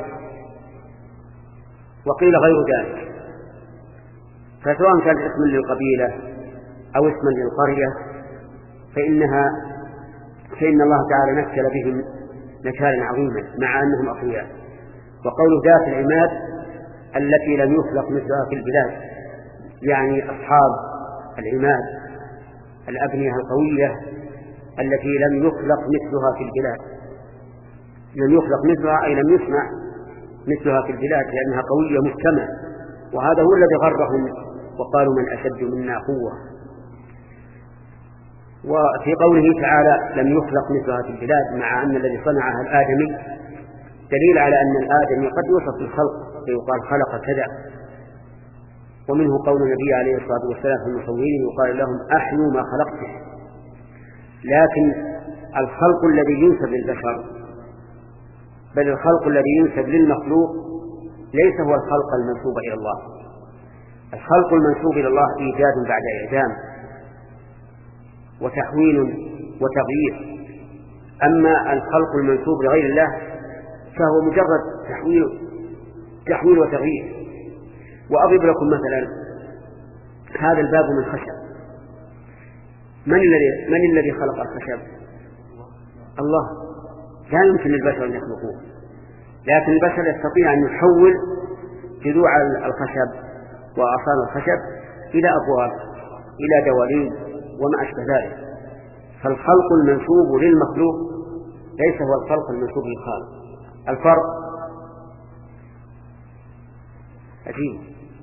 وقيل غير ذلك. فسواء كان اسم للقبيلة أو اسما للقرية فإنها فإن الله تعالى نكل بهم نكالا عظيما مع أنهم أقوياء. وقوله ذات العماد التي لم يخلق مثلها في البلاد، يعني أصحاب العماد الأبنية القوية التي لم يخلق مثلها في البلاد. لم يخلق مثلها أي لم يسمع مثلها في البلاد لأنها قوية محكمة، وهذا هو الذي غرهم وقالوا من أشد منا قوة. وفي قوله تعالى لم يخلق مثلها في البلاد مع أن الذي صنعها الآدمي دليل على أن الآدمي قد يوصف بالخلق فيقال خلق كذا. ومنه قول النبي عليه الصلاة والسلام في المصورين يقال لهم أحيوا ما خلقته. لكن الخلق الذي ينسب للبشر بل الخلق الذي ينسب للمخلوق ليس هو الخلق المنسوب إلى الله. الخلق المنسوب إلى الله إيجاد بعد إعدام وتحويل وتغيير، أما الخلق المنسوب لغير الله فهو مجرد تحويل تحويل وتغيير. وأضرب لكم مثلا هذا الباب من خشب، من الذي من الذي خلق الخشب؟ الله. لا يمكن للبشر أن يخلقوه، لكن البشر يستطيع أن يحول جذوع الخشب وأغصان الخشب إلى أبواب إلى دواليب وما أشبه ذلك. فالخلق المنسوب للمخلوق ليس هو الخلق المنسوب للخالق. الفرق عجيب.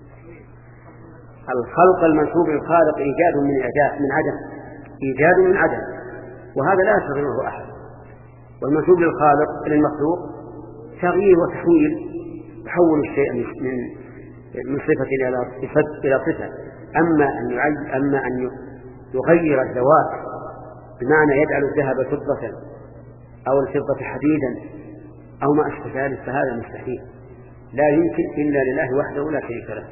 الخلق المنسوب للخالق إيجاد من إعداد من عدم، إيجاد من عدم، وهذا لا يستطيعه أحد. والمنسوب للخالق للمخلوق تغيير وتحويل، يحول الشيء من من صفة إلى إلى صفة. أما أن أما أن يغير الذوات بمعنى يجعل الذهب فضة أو الفضة حديدا أو ما أشبه ذلك فهذا مستحيل، لا يمكن إلا لله وحده لا شريك له.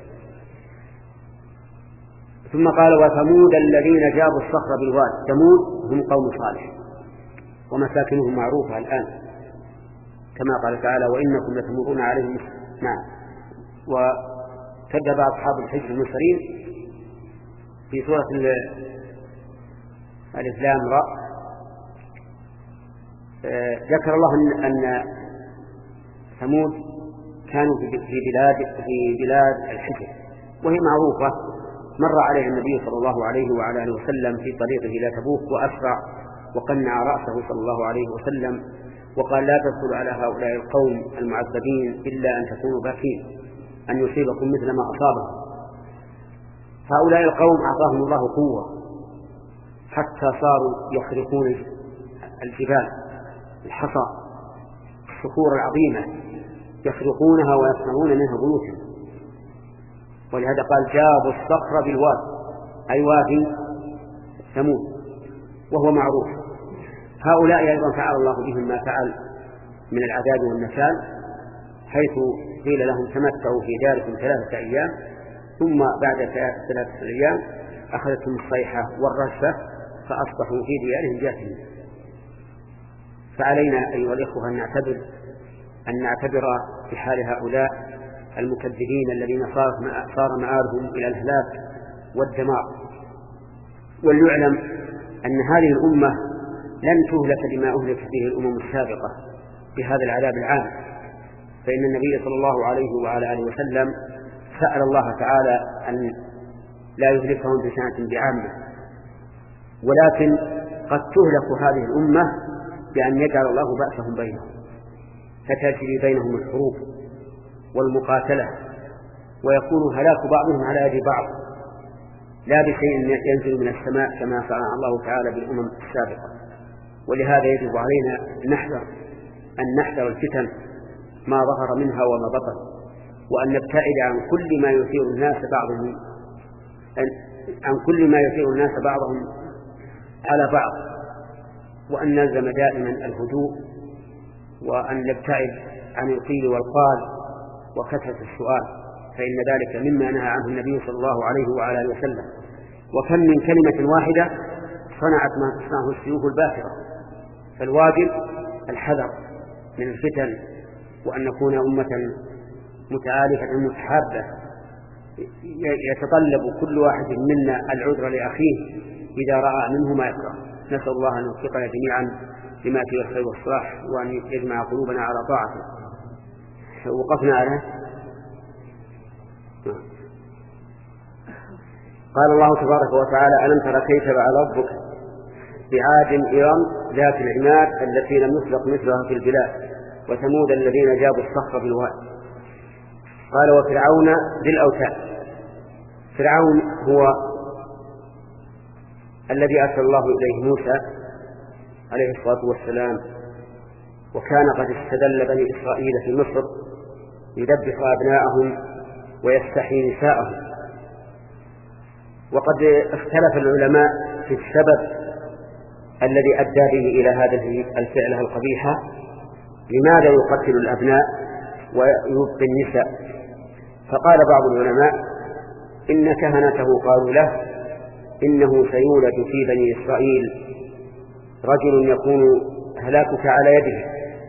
ثم قال وثمود الذين جابوا الصخر بالواد. ثمود هم قوم صالح ومساكنهم معروفة الآن كما قال تعالى وإنكم لتمرون عليهم. نعم. وكذب أصحاب الحجر المرسلين في سورة الإسلام راء. ذكر الله أن ثمود كانوا في بلاد في بلاد الحجر وهي معروفة، مر عليه النبي صلى الله عليه وعلى آله وسلم في طريقه إلى تبوك وأسرع وقنع رأسه صلى الله عليه وسلم وقال لا تدخلوا على هؤلاء القوم المعذبين إلا أن تكونوا باكين أن يصيبكم مثل ما أصابهم. هؤلاء القوم أعطاهم الله قوة حتى صاروا يخرقون الجبال الحصى الصخور العظيمة يخرقونها ويصنعون منها بيوتا. ولهذا قال جابوا الصخر بالواد أي وادي ثمود وهو معروف. هؤلاء أيضا فعل الله بهم ما فعل من العذاب والنكال، حيث قيل لهم تمتعوا في داركم ثلاثة أيام ثم بعد ثلاثة أيام أخذتهم الصيحة والرجفة فأصبحوا في ديارهم جاثمين. فعلينا أيها الإخوة أن نعتبر أن نعتبر في حال هؤلاء المكذبين الذين صار مآلهم إلى الهلاك والدمار. وليعلم أن هذه الأمة لن تهلك بما أهلكت به الأمم السابقة بهذا العذاب العام، فإن النبي صلى الله عليه وعلى آله وسلم سأل الله تعالى أن لا يهلكهم بسنة بعامة، ولكن قد تهلك هذه الأمة بأن يجعل الله بأسهم بينهم فتجري بينهم الحروب والمقاتلة ويكون هلاك بعضهم على يد بعض لا بشيء ينزل من السماء كما فعل الله تعالى بالأمم السابقة. ولهذا يجب علينا نحذر أن نحذر الفتن ما ظهر منها وما بطن، وأن نبتعد عن كل ما يثير الناس بعضهم عن كل ما يثير الناس بعضهم على بعض، وأن نلزم دائما الهدوء، وأن نبتعد عن القيل والقال وكثرة السؤال، فإن ذلك مما نهى عنه النبي صلى الله عليه وعلى آله وسلم. وكم من كلمة واحدة صنعت ما تصنعه السيوف الباخرة. فالواجب الحذر من الفتن، وأن نكون أمة متآلفة متحابة يتطلب كل واحد منا العذر لأخيه إذا رأى منه ما يكره. نسأل الله أن يوفقنا جميعا لما فيه الخير والصلاح، وأن يجمع قلوبنا على طاعته. وقفنا على قال الله تبارك وتعالى ألم تر كيف فعل ربك بعاد إرم ذات العماد التي لم يخلق مثلها في البلاد وثمود الذين جابوا الصخر بالواد. قال وفرعون ذي الأوتاد. فرعون هو الذي أرسل الله إليه موسى عليه الصلاة والسلام، وكان قد استدل بني إسرائيل في مصر يذبح أبناءهم ويستحيي نساءهم. وقد اختلف العلماء في السبب الذي أدى به إلى هذه الفعلة القبيحة، لماذا يقتل الأبناء ويبقي النساء؟ فقال بعض العلماء إن كهنته قالوا له إنه سيولد في بني إسرائيل رجل يكون هلاكك على يده،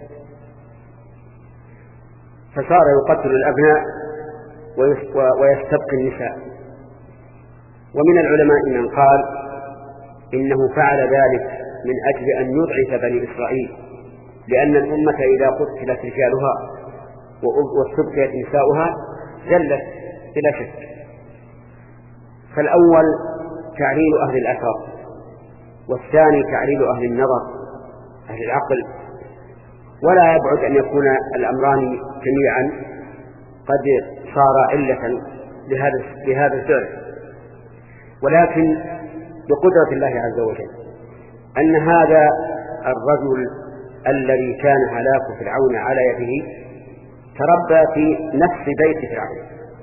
فصار يقتل الأبناء ويستبقي النساء. ومن العلماء من قال إنه فعل ذلك من أجل أن يضعف بني إسرائيل، لأن الأمة إذا قتلت رجالها واستبقيت نساؤها زلت بلا شك. فالأول تعليل أهل الأثر، والثاني تعليل أهل النظر أهل العقل. ولا يبعد أن يكون الأمران جميعا قد صار علة لهذا الفعل، ولكن بقدرة الله عز وجل أن هذا الرجل الذي كان هلاك فرعون على يده تربى في نفس بيت فرعون.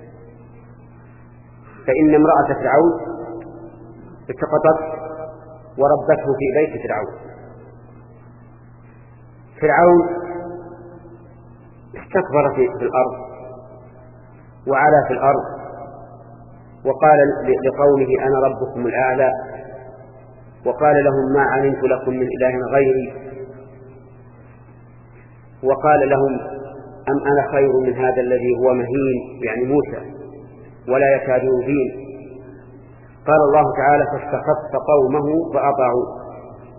فإن امرأة فرعون التقطت وربته في بيت فرعون. فرعون استكبر في الأرض وعلى في الأرض، وقال لقومه أنا ربكم الأعلى، وقال لهم ما علمت لكم من إله غيري، وقال لهم أم أنا خير من هذا الذي هو مهين، يعني موسى، ولا يكاد يبين. قال الله تعالى فاستخف قومه فأطاعوه.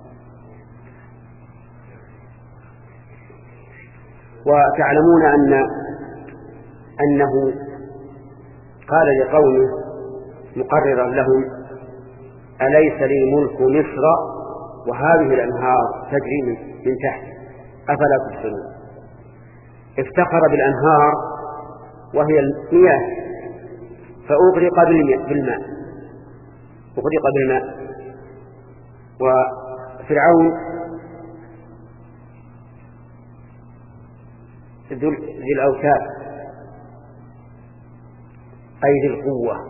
وتعلمون أن أنه قال لقومه مقررا لهم أليس لي ملك مصر وهذه الأنهار تجري من تحت أفلا تبصرون. افتخر بالأنهار وهي المياه فأغرق بالماء أغرق بالماء. وفرعون ذي الأوتاد أي ذي القوة،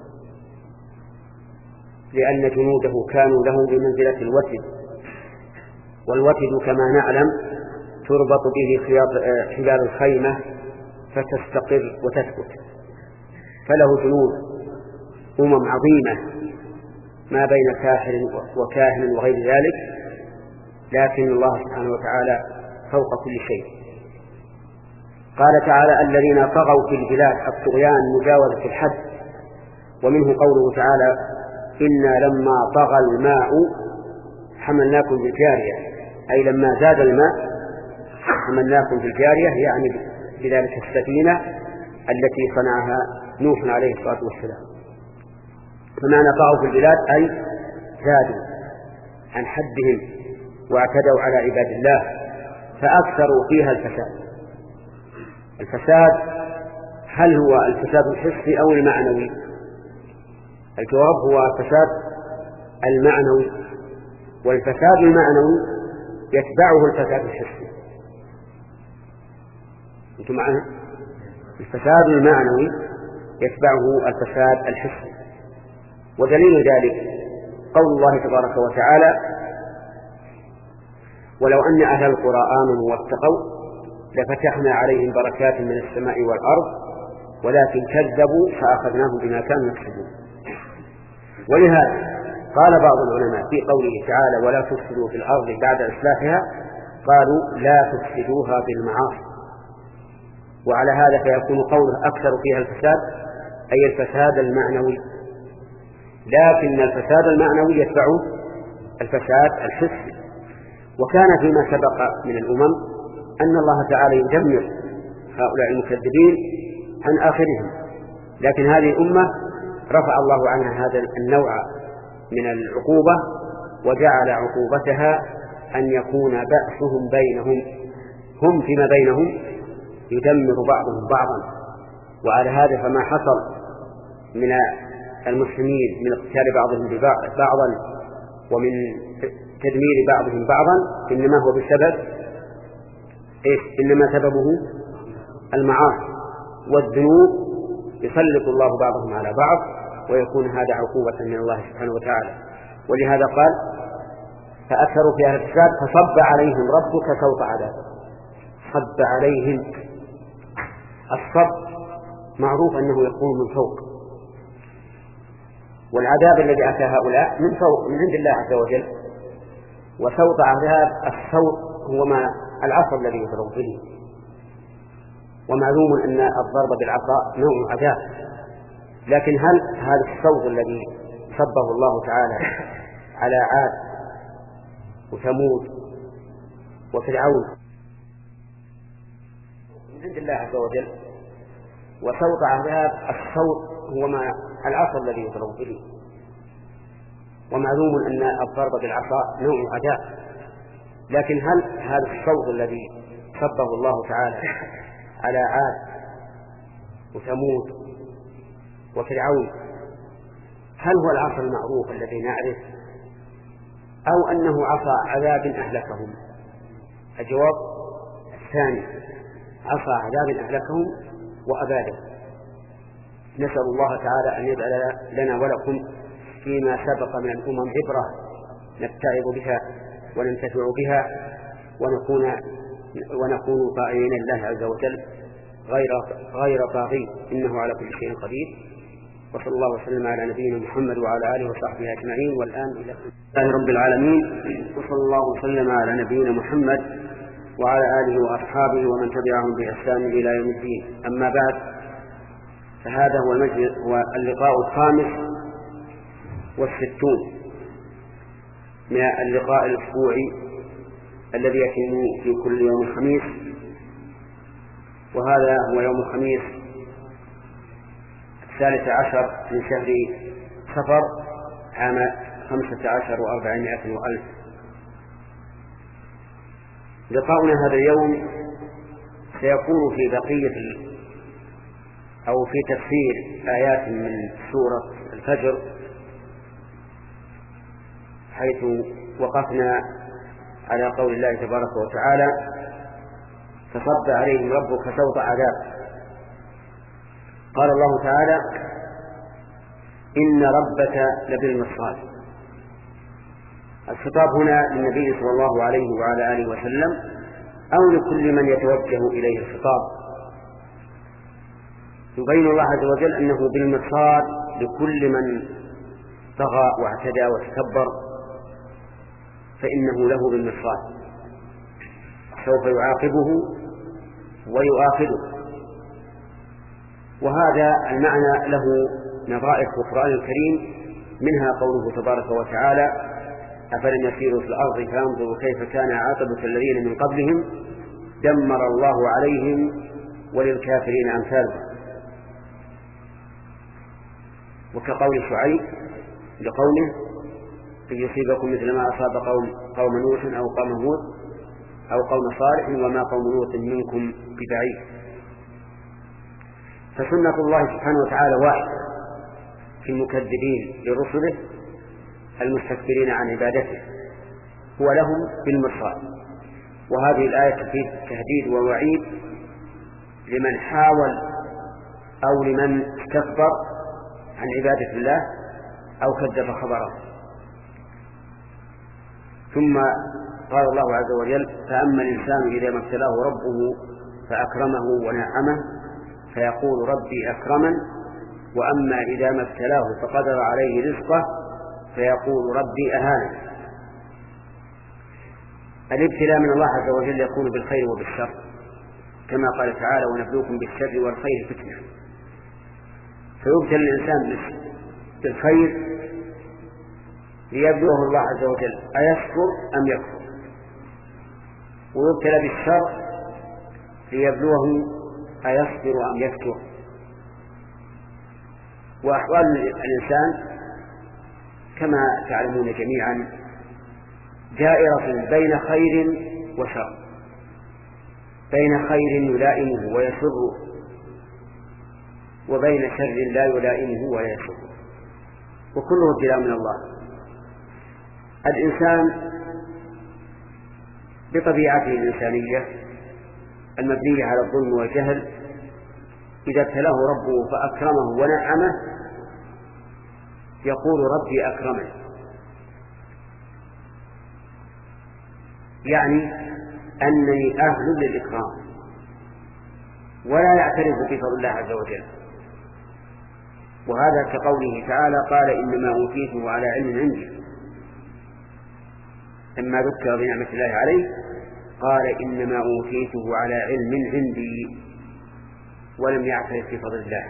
لأن جنوده كانوا له بمنزلة الوتد، والوتد كما نعلم تربط به حبال الخيمة فتستقر وتثبت، فله جنود أمم عظيمة ما بين ساحر وكاهن وغير ذلك، لكن الله سبحانه وتعالى فوق كل شيء. قال تعالى الذين طغوا في البلاد الطغيان مجاوزة الحد، ومنه قوله تعالى إنا لما طغى الماء حملناكم في الجارية، أي لما زاد الماء حملناكم في الجارية، يعني بذلك السفينة التي صنعها نوح عليه الصلاة والسلام. فمعنى طغوا في البلاد أي زادوا عن حدهم واعتدوا على عباد الله فأكثروا فيها الفساد. الفساد هل هو الفساد الحسي أو المعنوي؟ الجواب هو الفساد المعنوي، والفساد المعنوي يتبعه الفساد الحسي. أنتم معنا؟ الفساد المعنوي يتبعه الفساد الحسي، ودليل ذلك قول الله تبارك وتعالى ولو أن أهل القرى آمنوا واتقوا لفتحنا عليهم بركات من السماء والأرض ولكن كذبوا فأخذناهم بما كانوا يكسبون. ولهذا قال بعض العلماء في قوله تعالى ولا تفسدوا في الأرض بعد إصلاحها قالوا لا تفسدوها بالمعاصي، وعلى هذا فيكون قوله أكثر فيها الفساد أي الفساد المعنوي، لكن الفساد المعنوي يتبعه الفساد الحسي. وكان فيما سبق من الأمم أن الله تعالى يدمر هؤلاء المكذبين عن آخرهم، لكن هذه الأمة رفع الله عنها هذا النوع من العقوبة وجعل عقوبتها أن يكون بأسهم بينهم، هم فيما بينهم يدمر بعضهم بعضا. وعلى هذا فما حصل من المسلمين من اقتال بعضهم بعضا ومن تدمير بعضهم بعضا إنما هو بسبب إيش؟ إنما سببه المعاصي والذنوب، يسلط الله بعضهم على بعض ويكون هذا عقوبة من الله سبحانه وتعالى. ولهذا قال فأكثروا في أهل الكتاب فصب عليهم ربك سوط عذاب. صب عليهم، الصب معروف أنه يكون من فوق، والعذاب الذي أتى هؤلاء من فوق من عند الله عز وجل. وسوط عذاب، السوط هو ما العصا الذي يضرب به، ومعلوم أن الضرب بالعصا نوع عذاب، لكن هل هذا السوط الذي صبه الله تعالى على عاد وثمود وفرعون من عند الله عز وجل؟ وسوط عذاب، السوط هو ما العصا الذي يضرب به، ومعلوم أن الضرب بالعصا نوع عذاب، لكن هل هذا الصوت الذي صبه الله تعالى على عاد وثمود وفرعون هل هو العصا المعروف الذي نعرف، أو أنه عصا عذاب أهلكهم؟ الجواب الثاني، عصا عذاب أهلكهم وأبادهم. نسأل الله تعالى أن يجعل لنا ولكم فيما سبق من الأمم عبرة نتعظ بها وننتفع بها ونكون ونكون طائعين لله عز وجل غير غير طاغين، إنه على كل شيء قدير. وصلى الله وسلم على نبينا محمد وعلى آله وصحبه أجمعين. والآن إلى الله رب العالمين، وصلى الله وسلم على نبينا محمد وعلى آله وأصحابه ومن تبعهم بإحسان إلى يوم الدين. أما بعد، فهذا هو المجلس واللقاء الخامس والستون من اللقاء الأسبوعي الذي يتم في كل يوم خميس، وهذا هو يوم الخميس الثالث عشر من شهر صفر عام خمسة عشر وأربعمائة وألف. لقاؤنا هذا اليوم سيكون في بقية أو في تفسير آيات من سورة الفجر، حيث وقفنا على قول الله تبارك وتعالى فصب عليهم ربك سوط عذاب. قال الله تعالى إن ربك لبالمرصاد. الخطاب هنا للنبي صلى الله عليه وعلى آله وسلم أو لكل من يتوجه إليه الخطاب. يبين الله عز وجل أنه بالمرصاد لكل من طغى واعتدى وتكبر، فإنه له بالمرصاد، سوف يعاقبه ويؤاخذه. وهذا المعنى له نظائر في القرآن الكريم، منها قوله تبارك وتعالى أفلم يسيروا في الأرض فينظروا كيف كان عاقبة الذين من قبلهم دمر الله عليهم وللكافرين أمثالهم. وكقول شعيب لقومه إن يصيبكم مثل ما أصاب قوم, قوم نوح أو قوم هود أو قوم صالح وما قوم لوط منكم ببعيد. فسنة الله سبحانه وتعالى واحدة في المكذبين لرسله المستكبرين عن عبادته، هو لهم بالمرصاد. وهذه الآية تفيد تهديد ووعيد لمن حاول أو لمن استكبر عن عبادة الله أو كذب خبره. ثم قال الله عز وجل فأما الإنسان إذا ما ابتلاه ربه فأكرمه ونعمه فيقول ربي أكرمن، وأما إذا ما ابتلاه فقدر عليه رزقه فيقول ربي أهانن. الابتلاء من الله عز وجل يكون بالخير وبالشر، كما قال تعالى ونبلوكم بالشر والخير فتنة. فيبتلى الإنسان بالخير ليبلوه الله عز وجل أيشكر أم يكفر، ويبتلى بالشر ليبلوه أيصبر أم يكفر. وأحوال الإنسان كما تعلمون جميعا جائرة بين خير وشر، بين خير يلائمه ويسره وبين شر لا يلائمه ولا يسره، وكله ابتلاء من الله. الإنسان بطبيعته الإنسانية المبنية على الظلم والجهل إذا ابتلاه ربه فأكرمه ونعمه يقول ربي أكرمني، يعني أنني أهل للإكرام، ولا يعترف بفضل الله عز وجل. وهذا كقوله تعالى قال إنما أوتيته على علم عندي، لما ذكر بنعمة الله عليه قال إنما أوتيته على علم عندي، ولم يعترف بفضل الله.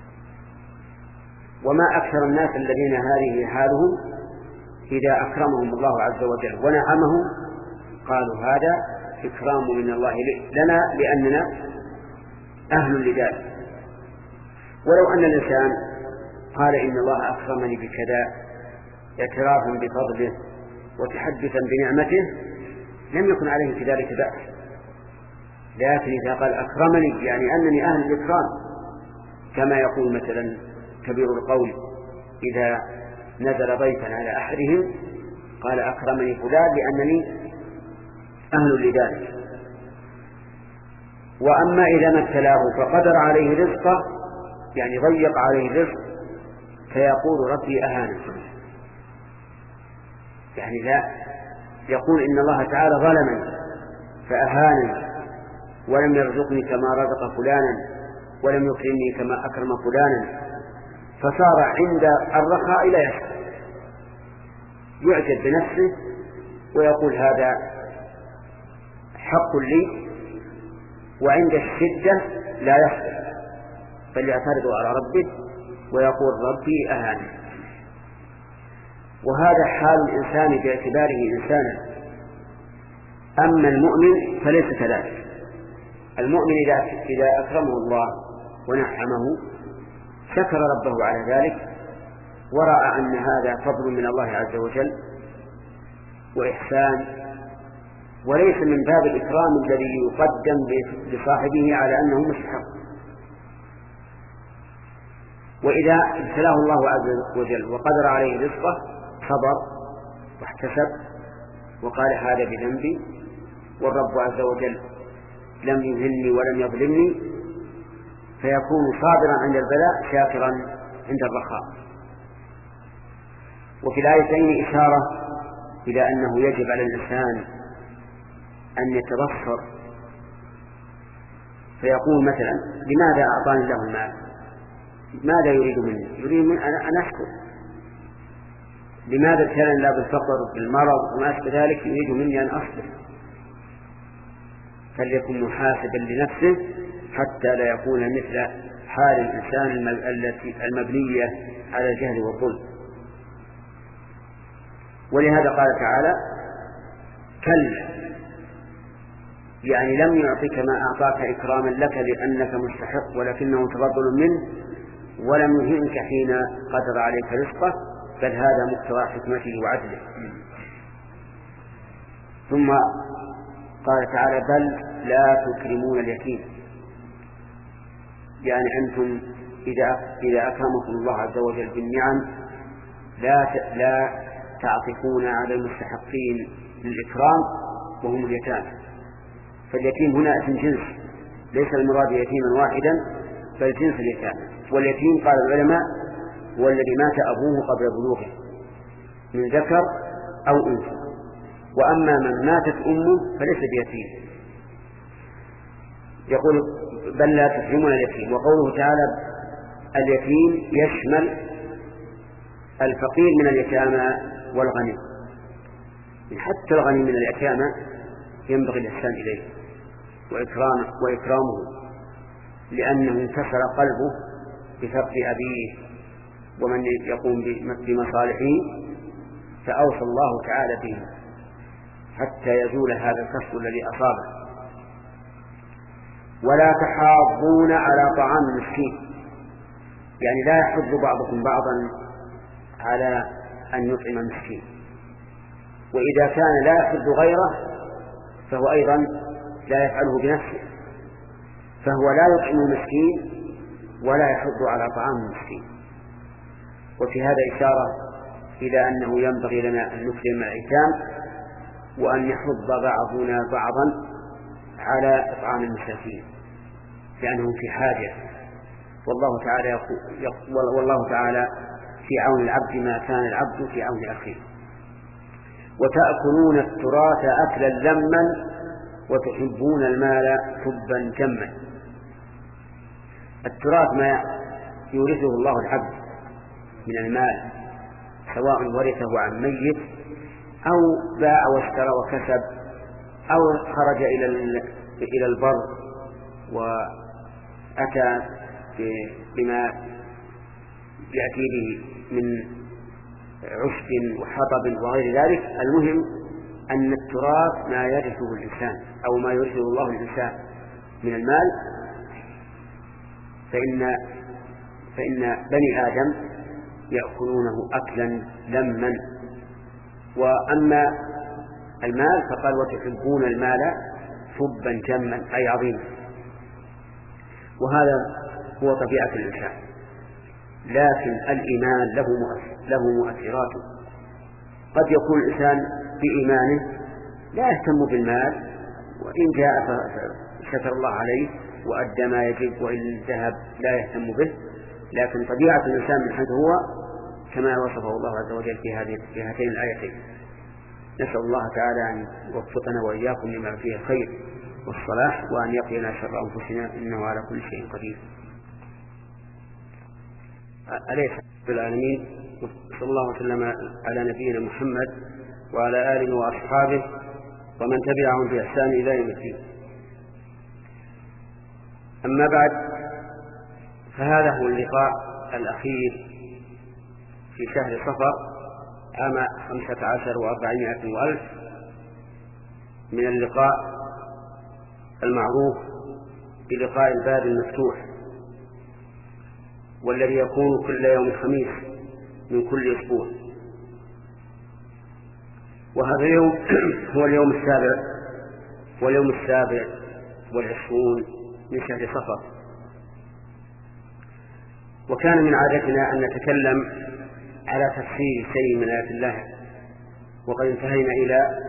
وما أكثر الناس الذين هذه حالهم إذا أكرمهم الله عز وجل ونعمهم قالوا هذا إكرام من الله لنا لأننا أهل لذلك. ولو أن الإنسان قال إن الله أكرمني بكذا اعترافا بفضله وتحدثا بنعمته لم يكن عليه في ذلك بأس، لكن إذا قال أكرمني يعني أنني أهل الإكرام، كما يقول مثلا كبير القول إذا نزل ضيفا على أحدهم قال أكرمني فلان لأنني أهل لذلك. وأما إذا ما ابتلاه فقدر عليه رزقه يعني ضيق عليه الرزق فيقول ربي أهانني، يعني لا يقول إن الله تعالى ظلمني فأهانني ولم يرزقني كما رزق فلانا ولم يكرمني كما أكرم فلانا، فصار عند الرخاء لا يشكر، يعجب بنفسه ويقول هذا حق لي، وعند الشدة لا يصبر بل يعترض على ربه ويقول ربي أهانني. وهذا حال الإنسان باعتباره إنسانا. أما المؤمن فليس كذلك. المؤمن إذا أكرمه الله ونعمه شكر ربه على ذلك ورأى أن هذا فضل من الله عز وجل وإحسان، وليس من باب الإكرام الذي يقدم لصاحبه على أنه مستحق. وإذا ابتلاه الله عز وجل وقدر عليه رزقه صبر واحتسب وقال هذا بذنبي والرب عز وجل لم يهني ولم يظلمني، فيكون صابرا عند البلاء شاكرا عند الرخاء. وفي الآيتين إشارة إلى أنه يجب على الإنسان أن يتبصر فيقول مثلا لماذا أعطاني الله المال؟ ماذا يريد مني؟ يريد من أن أشكر. لماذا ابتلاني لا بالفقر بالمرض وما أشبه ذلك؟ يريد مني أن أصبر. فليكن محاسبا لنفسه حتى لا يكون مثل حال الإنسان التي المبنية على الجهل والظلم. ولهذا قال تعالى كلا، يعني لم يعطك ما أعطاك إكراما لك لأنك مستحق ولكنه تفضل منه، ولم يهنك حين قدر عليك رزقه، بل هذا مقتضى حكمته وعدله. ثم قال تعالى بل لا تكرمون اليتيم، يعني أنتم إذا إذا أكرمكم الله عز وجل بالنعم لا لا تعطفون على المستحقين للإكرام وهم اليتامى. فاليتيم هنا اسم جنس، ليس المراد يتيما واحدا بل جنس اليتامى. واليتيم قال العلماء هو الذي مات أبوه قبل بلوغه من ذكر أو أنثى، وأما من ماتت أمه فليس بيتيم. يقول بل لا تكرمون اليتيم. وقوله تعالى اليتيم يشمل الفقير من اليتامى والغني، حتى الغني من اليتامى ينبغي الإحسان إليه وإكرامه, وإكرامه لأنه انكسر قلبه بفقد أبيه ومن يقوم بمصالحه، فأوصى الله تعالى به حتى يزول هذا الكسر الذي أصابه. ولا تحاضون على طعام المسكين، يعني لا يحض بعضكم بعضا على أن يطعم المسكين، وإذا كان لا يحض غيره فهو أيضا لا يفعله بنفسه، فهو لا يطعم المسكين ولا يحض على طعام المسكين. وفي هذا إشارة إلى أنه ينبغي لنا أن نكرم الأيتام وأن يحض بعضنا بعضا على إطعام المساكين لأنهم في حاجة، والله تعالى يقول والله تعالى في عون العبد ما كان العبد في عون أخيه. وتأكلون التراث أكلا لما وتحبون المال حبا جما. التراث ما يورثه الله العبد من المال، سواء ورثه عن ميت أو باع واشترى وكسب أو خرج إلى إلى البر وأتى بما يأتي به من عشب وحطب وغير ذلك. المهم أن التراث ما يرثه الإنسان أو ما يرثه الله الإنسان من المال، فإن فإن بني آدم يأكلونه أكلا لما. وأما المال فقال وتحبون المال حبا جما أي عظيما، وهذا هو طبيعة الإنسان. لكن الإيمان له له مؤثراته. قد يكون الإنسان بإيمانه لا يهتم بالمال، وإن جاء فشكر الله عليه وأدى ما يجب، وإن ذهب لا يهتم به. لكن طبيعة الإنسان من حيث هو كما وصفه الله عز وجل في هذه في هاتين الآيتين. نسأل الله تعالى أن يوفقنا وإياكم لما فيه الخير والصلاح، وأن يقينا شر أنفسنا إنه على كل شيء قدير. أليس رب العالمين، صلى الله وسلم على نبينا محمد وعلى آله وأصحابه ومن تبعهم بإحسان إلى يوم الدين. أما بعد، فهذا هو اللقاء الأخير في شهر صفر عام خمسة عشر وأربعمائة وألف من اللقاء المعروف بلقاء الباب المفتوح، والذي يكون كل يوم خميس من كل أسبوع. وهذا اليوم هو اليوم السابع واليوم السابع والعشرون من شهر صفر. وكان من عادتنا أن نتكلم على تفسير شيء من آيات الله، وقد انتهينا إلى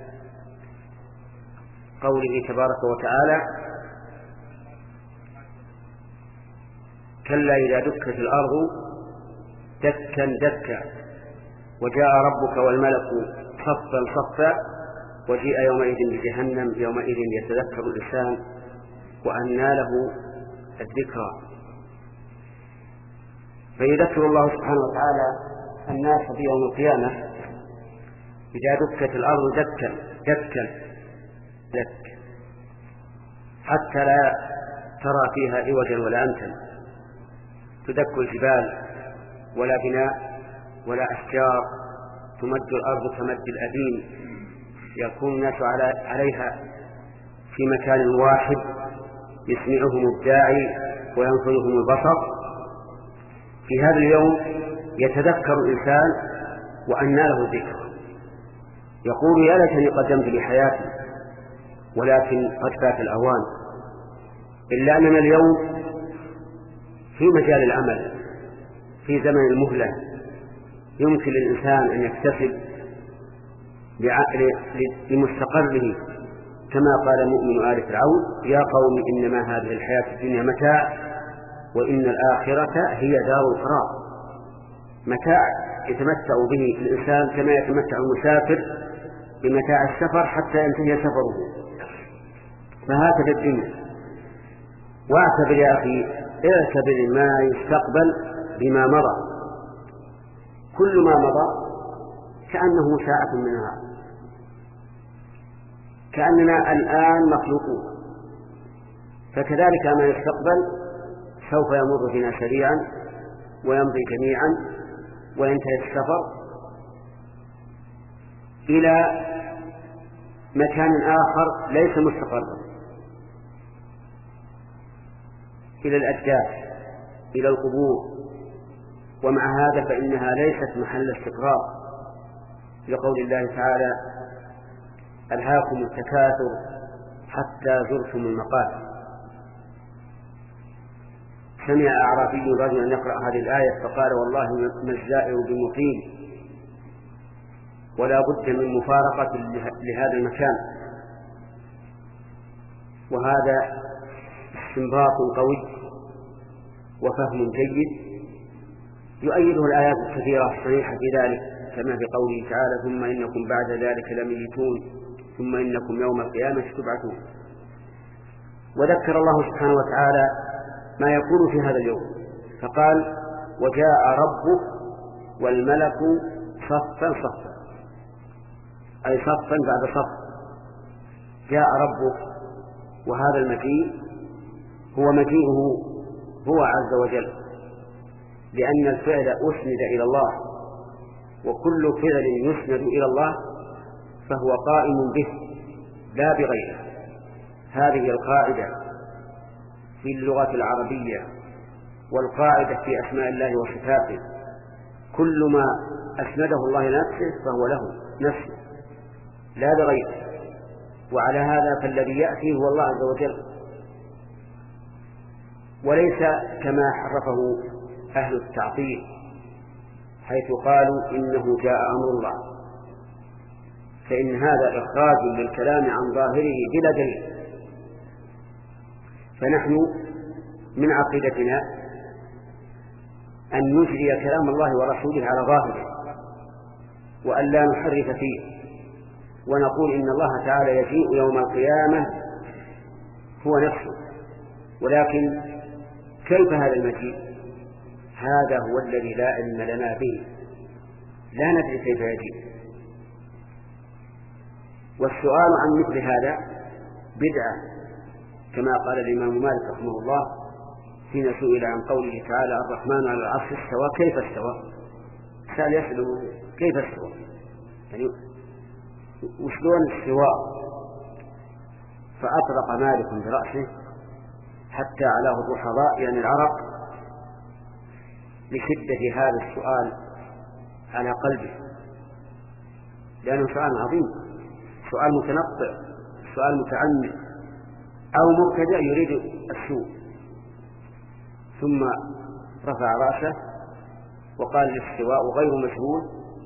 قوله تبارك وتعالى: كلا إذا دكت الأرض دكا دكا وجاء ربك والملك صفا صفا وجيء يومئذ بجهنم يومئذ يتذكر الإنسان وأنى له الذكرى. فيذكر الله سبحانه وتعالى الناس في يوم القيامة إذا دكت الأرض دكا دكا دك حتى لا ترى فيها عوجا ولا أمتا، تدك الجبال ولا بناء ولا أشجار، تمد الأرض كمد الأديم، يكون الناس عليها في مكان واحد يسمعهم الداعي وينفذهم البصر. في هذا اليوم يتذكر الإنسان وأنى له الذكر، يقول يا ليتني قدمت لحياتي، ولكن قد فات الأوان. إلا أننا اليوم في مجال العمل، في زمن المهلة، يمكن للإنسان أن يكتسب لمستقره، كما قال مؤمن آل فرعون: يا قوم إنما هذه الحياة الدنيا متاع وإن الآخرة هي دار القرار. متاع يتمتع به الإنسان كما يتمتع المسافر بمتاع السفر حتى ينتهي سفره، فهكذا الدنيا. واعتبر يا أخي، اعتبر ما يستقبل بما مضى، كل ما مضى كأنه ساعة من نهار، كأننا الآن مخلوقون. فكذلك ما يستقبل سوف يمر بنا سريعا ويمضي جميعا وينتهي السفر إلى مكان آخر ليس مستقرا، إلى الأجداث، إلى القبور. ومع هذا فإنها ليست محل استقرار، لقول الله تعالى: ألهاكم التكاثر حتى زرتم المقابر. سمع أعرابي رجلا يقرأ هذه الآية فقال والله ما الزائر بمقيم، ولا بد من مفارقة لهذا المكان. وهذا استنباط قوي وفهم جيد يؤيده الآيات الكثيرة الصحيحة في ذلك، كما في قوله تعالى ثم إنكم بعد ذلك لميتون ثم إنكم يوم القيامة تبعثون. وذكر الله سبحانه وتعالى ما يكون في هذا اليوم فقال وجاء ربك والملك صفا صفا، أي صفا بعد صف. جاء ربك، وهذا المجيء هو مجيئه هو عز وجل، لأن الفعل أسند إلى الله، وكل فعل يسند إلى الله فهو قائم به لا بغيره. هذه القاعدة في اللغة العربية والقاعدة في أسماء الله وصفاته، كل ما أسنده الله لنفسه فهو له نفسه لا بغيره. وعلى هذا فالذي يأتي هو الله عز وجل، وليس كما حرفه أهل التعطيل حيث قالوا إنه جاء أمر الله، فإن هذا إخراج للكلام عن ظاهره بلا دليل. فنحن من عقيدتنا أن نجري كلام الله ورسوله على ظاهره وأن لا نحرف فيه، ونقول إن الله تعالى يجيء يوم القيامة هو نفسه، ولكن كيف هذا المجيء؟ هذا هو الذي لا علم لنا به، لا ندري كيف يجيء. والسؤال عن مثل هذا بدعة، كما قال الإمام مالك رحمه الله حين سئل عن قوله تعالى الرحمن على العرش استوى كيف استوى، سأل يسأل كيف استوى، يعني وشلون الاستواء؟ فأطرق مالك برأسه حتى علاه الرحضاء يعني العرق لشدة هذا السؤال على قلبه، لأنه سؤال عظيم، سؤال متنطع، سؤال متعمد أو مبتدئ يريد السوء. ثم رفع رأسه وقال الاستواء غير مجهول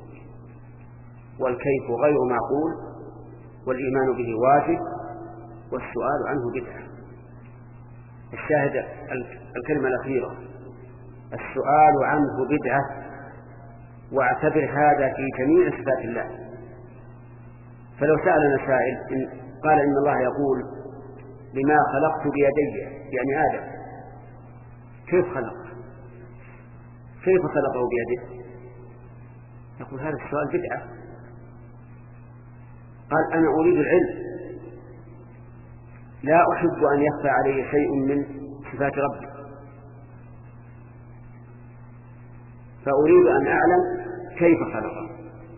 والكيف غير معقول والإيمان به واجب والسؤال عنه بدعة. الشاهد الكلمة الأخيرة السؤال عنه بدعة، واعتبر هذا في جميع صفات الله. فلو سألنا سائل إن قال إن الله يقول بما خلقت بيدي يعني آدم، كيف خلق؟ كيف خلقه بيده؟ يقول هذا السؤال بدعة. قال أنا أريد العلم، لا أحب أن يخفى علي شيء من صفات ربي، فأريد أن أعلم كيف خلقه.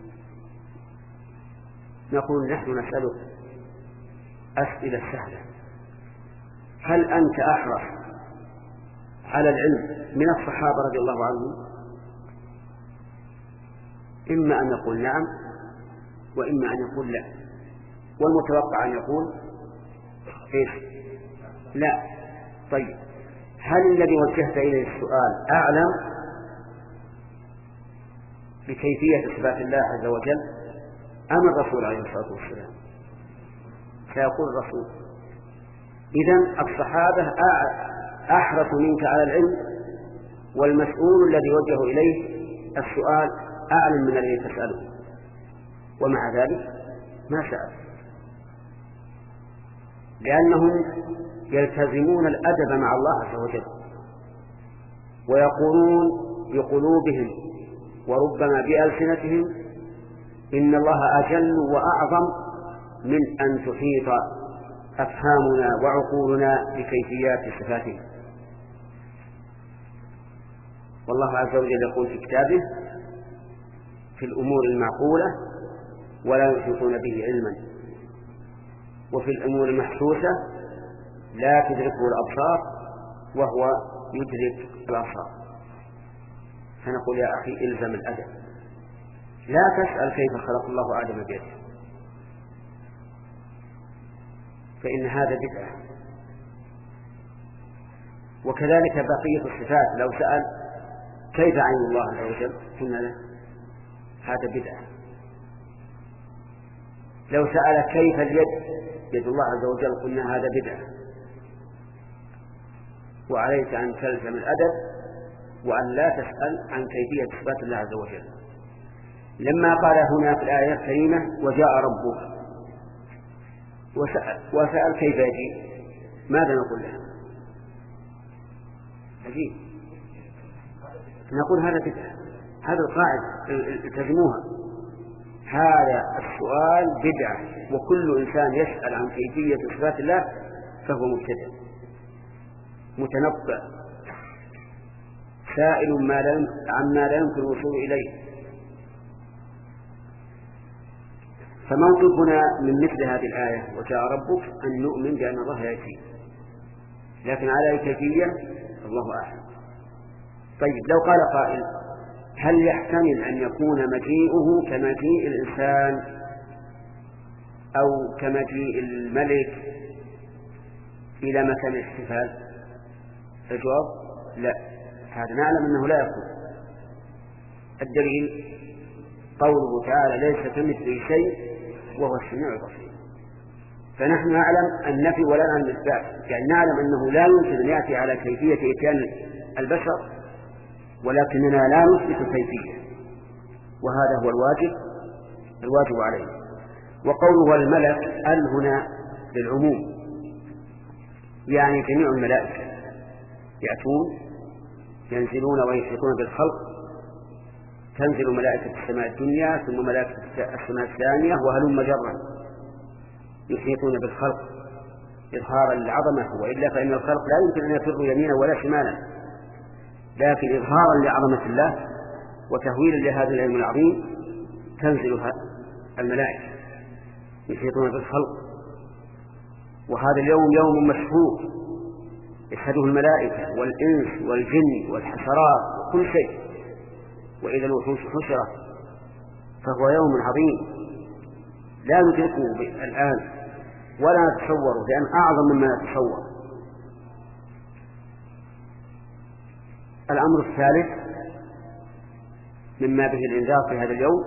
نقول نحن نسألك أسئلة سهلة، هل أنت أحرص على العلم من الصحابة رضي الله عنهم؟ إما أن يقول نعم وإما أن يقول لا، والمتوقع أن يقول إيش؟ لا. طيب هل الذي وجهت إليه السؤال أعلم بكيفية صفات الله عز وجل أم الرسول عليه الصلاة والسلام؟ سيقول الرسول. إذن الصحابة أحرص منك على العلم، والمسؤول الذي وجه إليه السؤال أعلم من الذي تسأله، ومع ذلك ما سأل، لأنهم يلتزمون الأدب مع الله عز وجل ويقولون بقلوبهم وربما بألسنتهم إن الله أجل وأعظم من أن تحيط أفهامنا وعقولنا بكيفيات صفاته. والله عز وجل يقول في كتابه في الأمور المعقولة ولا يحيطون به علما، وفي الأمور المحسوسة لا تدركه الأبصار وهو يدرك الأبصار. فنقول يا أخي إلزم الأدب، لا تسأل كيف خلق الله آدم بيده، فإن هذا بدعة. وكذلك بقية الصفات، لو سأل كيف عين الله عز وجل قلنا له هذا بدعة. لو سأل كيف اليد يد الله عز وجل قلنا هذا بدعة. وعليك أن تلزم الأدب وأن لا تسأل عن كيفية صفات الله عز وجل. لما قال هنا في الآية الكريمة وجاء ربك وسأل, وسأل كيف يجيء، ماذا نقول له؟ عجيب. نقول هذا بدعة، هذا القاعدة التزموها، هذا السؤال بدعة، وكل إنسان يسأل عن كيفية صفات الله فهو مبتدع متنبأ سائل ما لا عما لا يمكن الوصول إليه. فموقفنا من مثل هذه الآية وجاء ربك أن نؤمن بأن الله يأتي، لكن على أي كيفية الله أعلم. طيب لو قال قائل هل يحتمل أن يكون مجيئه كمجيء الإنسان أو كمجيء الملك إلى مكان الاحتفال؟ الجواب لا، هذا نعلم أنه لا يكون. الدليل قوله تعالى ليس كمثله شيء وهو السميع البصير. فنحن نعلم النفي ولا نعلم الإثبات، يعني نعلم أنه لا يمكن أن يأتي على كيفية إتيان البشر، ولكننا لا نثبت كيفية، وهذا هو الواجب الواجب عليه. وقوله والملك ال هنا للعموم، يعني جميع الملائكة يأتون ينزلون ويحيطون بالخلق، تنزل ملائكة السماء الدنيا ثم ملائكة السماء الثانية وهلم جرا يحيطون بالخلق إظهارا للعظمة، وإلا فإن الخلق لا يمكن أن يفر يمينا ولا شمالا، لكن إظهارا لعظمة الله وتهويلا لهذا العلم العظيم تنزل الملائكة يحيطون بالخلق. وهذا اليوم يوم مشهود يشهده الملائكة والإنس والجن والحشرات وكل شيء، وإذا الوحوش حشرت، فهو يوم عظيم لا ندركه الآن ولا نتصوره، لأن أعظم مما نتصور. الأمر الثالث مما به الإنذار في هذا اليوم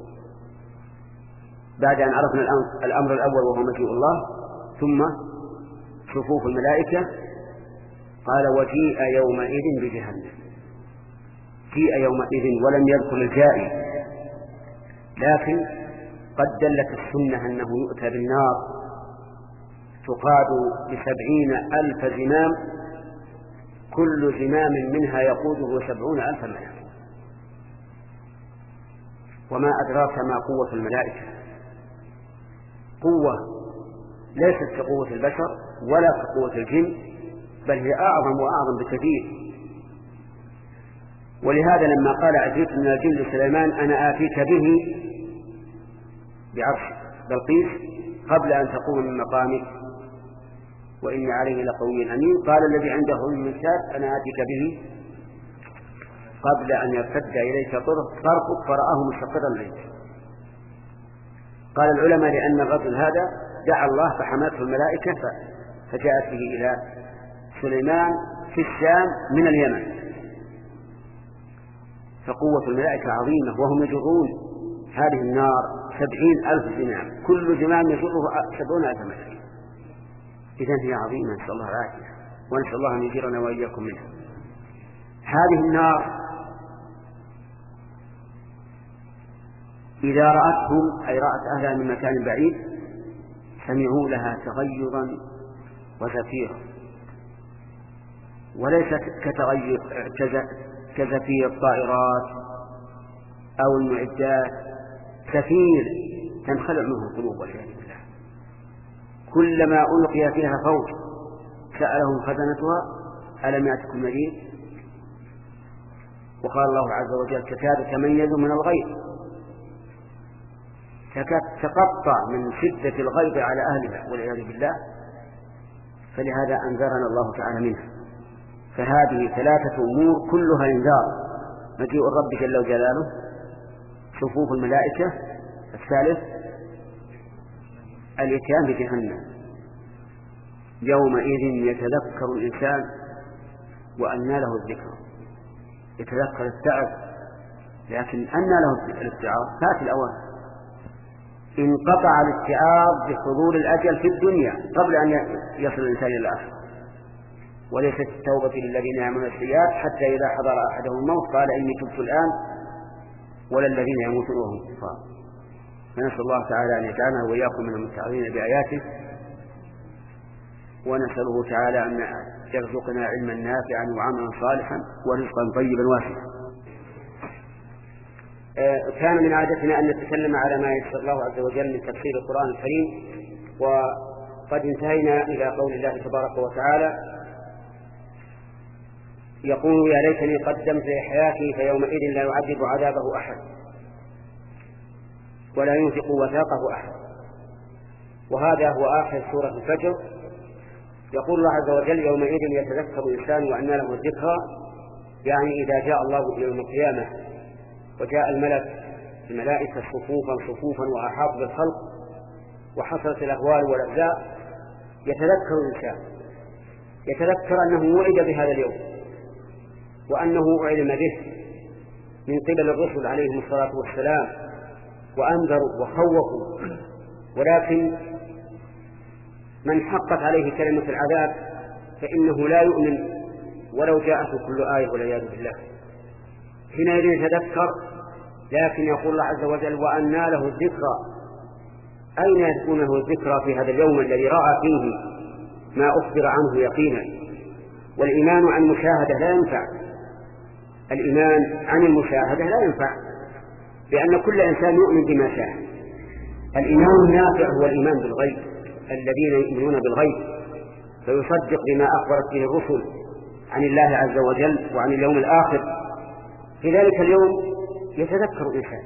بعد أن عرفنا الأمر الأول وهو مجيء الله ثم صفوف الملائكة، قال وجيء يومئذ بجهنم. جيء يومئذ ولم يذكر الجائي، لكن قد دلت السنة أنه يؤتى بالنار تقاد بسبعين ألف زمام، كل زمام منها يقوده سبعون ألف ملك. وما أدراك ما قوة الملائكة، قوة ليست كقوة البشر ولا كقوة الجن، بل هي أعظم وأعظم بكثير. ولهذا لما قال عفريت من الجن لسليمان أنا آتيك به بعرش بلقيس قبل أن تقوم من مقامك وإني عليه لقوي أمين، قال الذي عنده علم الكتاب أنا آتيك به قبل أن يرتد إليك طرفك فرآه مستقرا إليك. قال العلماء لأن الرجل هذا دعا الله فحمته الملائكة فجاءت به إلى سليمان في الشام من اليمن. فقوة الملائكة عظيمة، وهم يجرون هذه النار سبعين ألف زمام، كل زمام يجره سبعون ألف ملك. إذن هي عظيمة، نسأل الله العافية ونسأل الله أن يجيرنا وإياكم منها. هذه النار إذا رأتهم أي رأت أهلها من مكان بعيد سمعوا لها تغيرا وزفيرا، وليس كتغير كزفير الطائرات أو المعدات، زفير تنخلع منه القلوب والعياذ بالله. كلما ألقي فيها فوج سألهم خزنتها ألم يأتكم نذير؟ وقال الله عز وجل تكاد تميز من الغيظ، تكاد تقطع من شدة الغيظ على أهلها والعياذ بالله. فلهذا أنذرنا الله تعالى منها. فهذه ثلاثة أمور كلها إنذار: مجيء الرب جل وجلاله، صفوف الملائكة، الثالث الإتيان بجهنم. يومئذ يتذكر الإنسان وأنى له الذكر. يتذكر التعب، لكن أنى له الاتعاظ فات الأوان. انقطع الاتعاظ بحضور الأجل في الدنيا قبل أن يصل الإنسان إلى الآخرة. وليست التوبة للذين يعملون السيئات حتى إذا حضر أحدهم الموت قال إني تبت الآن ولا الذين يموتون وهم كفار. فنسأل الله تعالى أن يجعلنا وإياكم من المتعظين بآياته، ونسأله تعالى أن يرزقنا علما نافعا وعملا صالحا ورزقا طيبا واسعا. كان من عادتنا أن نتكلم على ما يسر الله عز وجل من تفسير القرآن الكريم، وقد انتهينا إلى قول الله تبارك وتعالى يقول يا ليتني قدمت لحياتي فيومئذ لا يعذب عذابه أحد ولا ينفق وثاقه أحد. وهذا هو آخر سورة الفجر. يقول الله عز وجل يومئذ يتذكر الإنسان وأنى له الذكرى، يعني إذا جاء الله يوم القيامة وجاء الملك الملائكة صفوفا صفوفا وأحاط بالخلق وحصلت الأهوال والأجزاء، يتذكر الإنسان، يتذكر أنه وعد بهذا اليوم وأنه أعلم به من قبل الرسل عليهم الصلاة والسلام وأنذروا وخوفوا، ولكن من حقت عليه كلمة العذاب فإنه لا يؤمن ولو جاءته كل آية والعياذ بالله. حينئذ يتذكر، لكن يقول الله عز وجل وأنى له الذكرى. أين يكون له الذكرى في هذا اليوم الذي رأى فيه ما أخبر عنه يقينا؟ والإيمان عن المشاهدة لا ينفع، الإيمان عن المشاهدة لا ينفع، لأن كل إنسان يؤمن بما شاهد. الإيمان النافع هو الإيمان بالغيب، الذين يؤمنون بالغيب فيصدق بما أخبرت به الرسل عن الله عز وجل وعن اليوم الآخر. في ذلك اليوم يتذكر الإنسان،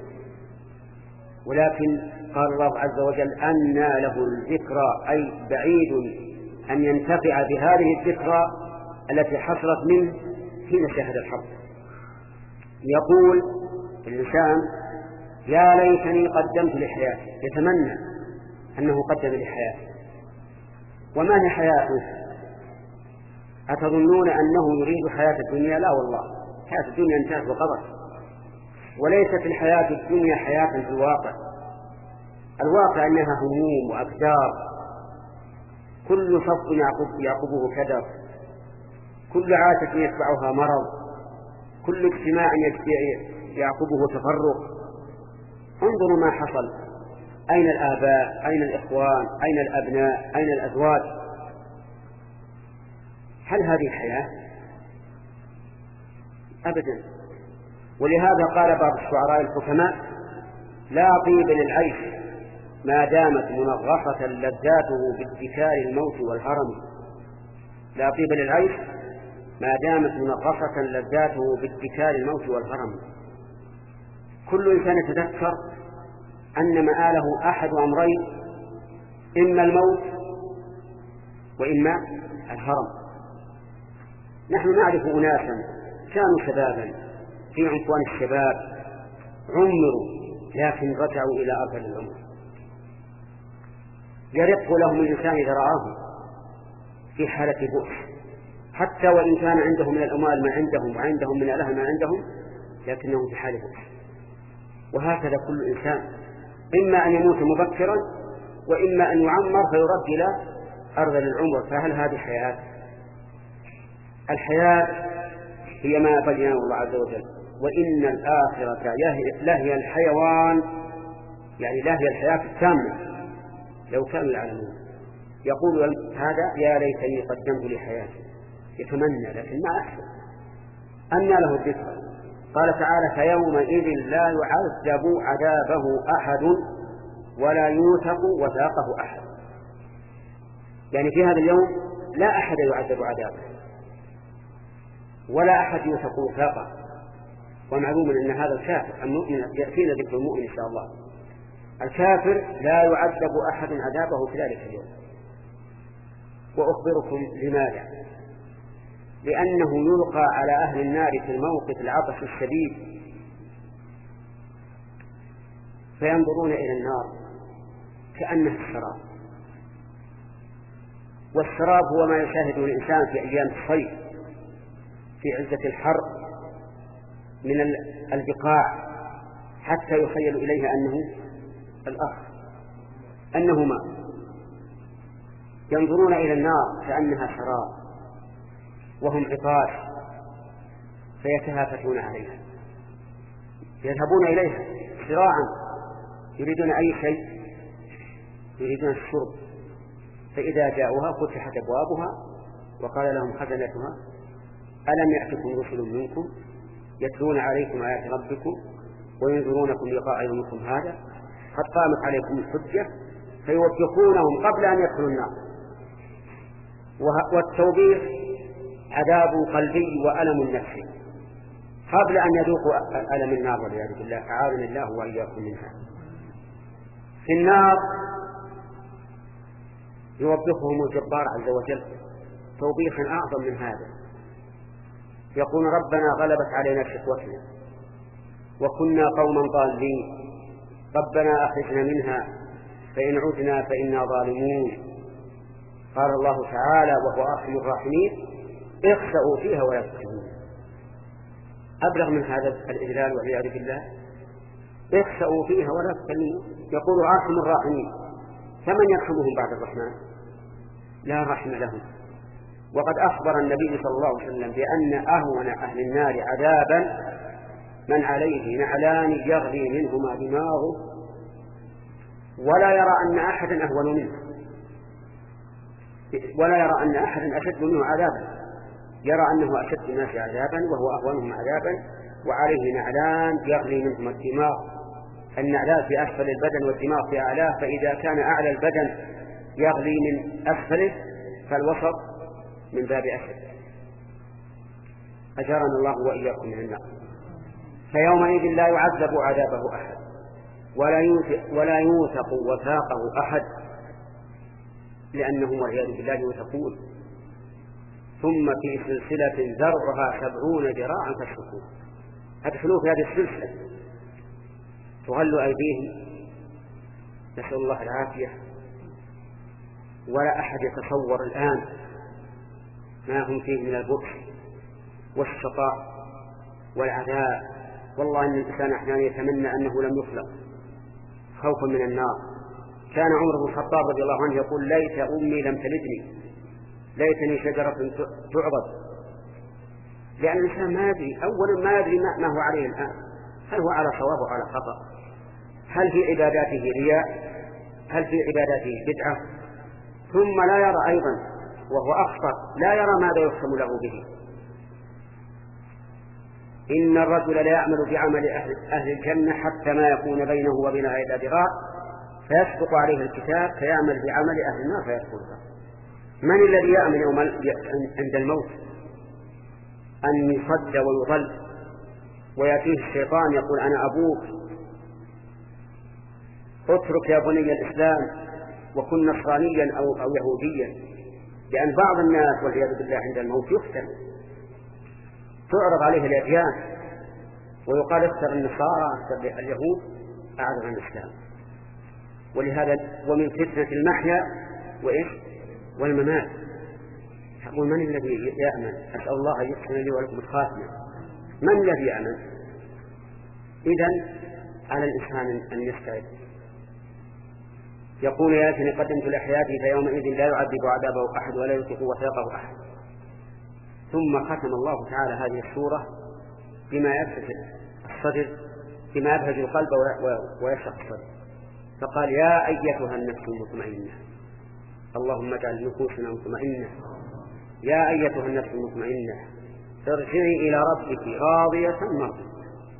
ولكن قال الله عز وجل أنى له الذكرى، أي بعيد أن ينتفع بهذه الذكرى التي حصلت منه حين شاهد الحق. يقول الإنسان يا ليتني قدمت لحياتي، يتمنى أنه قدم لحياته. وما هي حياته؟ أتظنون أنه يريد حياة الدنيا؟ لا والله، حياة الدنيا انتهت وقضت، وليست الحياة الدنيا حياة في الواقع. الواقع أنها هموم وأكدار، كل صف يعقب يعقبه كدر، كل عاشة يتبعها مرض، كل اجتماع يعقبه تفرق. انظروا ما حصل، أين الآباء، أين الإخوان، أين الأبناء، أين الأزواج؟ هل هذه حياة؟ أبدا. ولهذا قال بعض الشعراء الحكماء لا طيب للعيش ما دامت منغصة لذاته باتكال الموت والهرم. لا طيب للعيش ما دامت منغصة لذاته باتكال الموت والهرم. كل إنسان يتذكر أن مآله أحد أمرين، إما الموت وإما الهرم. نحن نعرف أناسا كانوا شبابا في عنفوان الشباب، عمروا لكن رجعوا إلى أرذل العمر. يرق لهم الإنسان إذا رآهم في حالة بؤس، حتى وإن كان عندهم من الأموال ما عندهم وعندهم من الأهل ما عندهم، لكنهم في حالة بؤس. وهكذا كل إنسان، إما أن يموت مبكرا وإما أن يعمر فيرد إلى أرذل العمر. فهل هذه حياة؟ الحياة هي ما بينه الله عز وجل، وإن الآخرة لهي الحيوان، يعني لهي الحياة التامة لو كانوا يعلمون. يقول هذا يا ليتني قدمت لحياتي، يتمنى لكن ما أحسن. أنى له الذكر. قال تعالى فيومئذ لا يعذب عذابه أحد ولا يوثق وثاقه أحد، يعني في هذا اليوم لا أحد يعذب عذابه ولا أحد يوثق وثاقه. ومعلوم أن هذا الكافر المؤمن يأتينا ذكر المؤمن إن شاء الله. الكافر لا يعذب أحد عذابه في ذلك اليوم. وأخبركم لماذا؟ لأنه يلقى على أهل النار في الموقف العطش الشديد فينظرون إلى النار كأنها الشراب، والسراب هو ما يشاهده الإنسان في أيام الصيف في عزة الحر من البقاع حتى يخيل إليه أنه الأرض أنه ماء. ينظرون إلى النار كأنها سراب وهم عطاش فيتهافتون عليها، يذهبون إليها سراعا يريدون أي شيء، يريدون الشرب، فإذا جاءوها فتحت أبوابها وقال لهم خزنتها ألم يأتكم رسل منكم يتلون عليكم آيات ربكم وينذرونكم لقاء يومكم هذا قد قامت عليكم الحجة، فيوبخونهم قبل أن يدخلوا النار. والتوبيخ عذاب قلبي وألم نفسي قبل أن يذوقوا ألم النار والعياذ بالله، أعاذنا الله وإياكم منها. في النار يوبخهم الجبار عز وجل توبيخا أعظم من هذا، يقول ربنا غلبت علينا شقوتنا وكنا قوما ضالين ربنا أخرجنا منها فإن عدنا فإنا ظالمون. قال الله تعالى وهو أرحم الراحمين اخسأوا فيها ولا تكلمون. أبلغ من هذا الإذلال والعياذ بالله، اخسأوا فيها ولا تكلمون. يقول أرحم الراحمين، فمن يرحمهم بعد الرحمن؟ لا رحم لهم. وقد أخبر النبي صلى الله عليه وسلم بأن أهون أهل النار عذابا من عليه نعلان يغلي منهما دماغه ولا يرى أن أحدا أهون منه، ولا يرى أن أحدا أشد منه عذابا، يرى أنه أشد الناس عذابا وهو أهونهم عذابا وعليه نعلان يغلي منهما الدماغ. النعلان في أسفل البدن والدماغ في أعلاه، فإذا كان أعلى البدن يغلي من أسفله فالوسط من باب أسفل. أجارنا الله وإياكم من النار. فيومئذ لا يعذب عذابه أحد ولا يوثق, ولا يوثق وثاقه أحد، لأنهم والعياذ بالله يوثقون. ثم في سلسلة ذرعها سبعون ذراعا فاسلكوه. أدخلوا في هذه السلسلة تغل أيديهم، نسأل الله العافية. ولا أحد يتصور الآن ما هم فيه من البؤس والشقاء والعذاب. والله إن الإنسان أحيانا يتمنى أنه لم يخلق خوفا من النار. كان عمر بن الخطاب رضي الله عنه يقول ليت أمي لم تلدني، ليتني شجرة تعضد. لأن الإنسان ما يدري، أولا ما يدري ما هو عليه الآن، هل هو على صواب وعلى خطأ، هل في عباداته رياء، هل في عباداته بدعة. ثم لا يرى أيضا وهو أخطر، لا يرى ماذا يختم له به. إن الرجل لا يعمل بعمل أهل, أهل الجنة حتى ما يكون بينه وبينها إلا ذراع فيسبق عليه الكتاب فيعمل بعمل أهل النار فيدخلها. من الذي يأمن يوم عند الموت أن يصد ويضل ويأتيه الشيطان يقول أنا أبوك اترك يا بني الإسلام وكن نصرانيا أو, أو يهوديا. لأن بعض الناس والعياذ بالله عند الموت يفتن، تعرض عليه الأديان ويقال اختر النصارى اختر اليهود أعرض عن الإسلام. ولهذا ومن فتنة المحيا وإيش والممات. يقول من الذي يأمن؟ أسأل الله أن يحسن لي ولكم الخاتمة. من الذي يأمن؟ إذن على الإنسان أن يستعد. يقول يا ليتني قدمت لحياتي فيومئذ لا يعذب عذابه أحد ولا يوثق وثاقه أحد. ثم ختم الله تعالى هذه السورة بما يبهج الصدر، بما يبهج القلب ويشرح الصدر، فقال يا أيتها النفس المطمئنة، اللهم اجعل نفوسنا مطمئنة، يا أيتها النفس المطمئنة ارجعي إلى ربك راضية مرضية.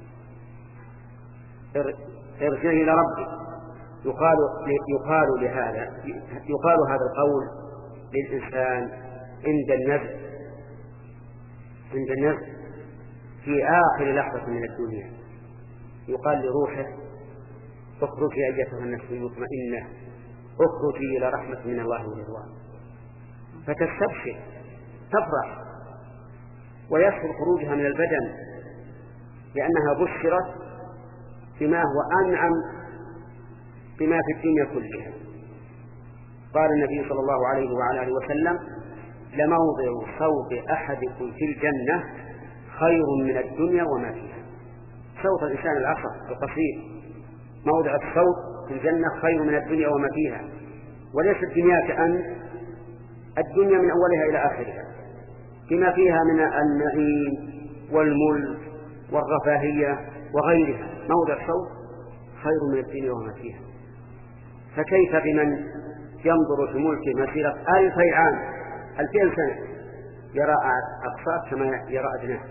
ارجعي إلى ربك. يقال يقال لهذا يقال هذا القول للإنسان عند النزع عند النزع في آخر لحظة من الدنيا، يقال لروحه اخرجي أيتها النفس المطمئنة، اخرجي إلى رحمة من الله ورضوان، فتستبشر تفرح ويسهل خروجها من البدن لأنها بشرت بما هو أنعم بما في الدنيا كلها. قال النبي صلى الله عليه وعلى آله وسلم: لموضع صوت أحدكم في الجنة خير من الدنيا وما فيها. صوت الإنسان العصر القصير، موضع الصوت في الجنة خير من الدنيا وما فيها. وليس الدنيا كأن الدنيا من أولها إلى آخرها بما فيها من النعيم والملك والرفاهية وغيرها، موضع الصوت خير من الدنيا وما فيها. فكيف بمن ينظر في ملكه مسيرة ألفي عام، ألفين سنة، يرى أقصاه كما يرى أدناه.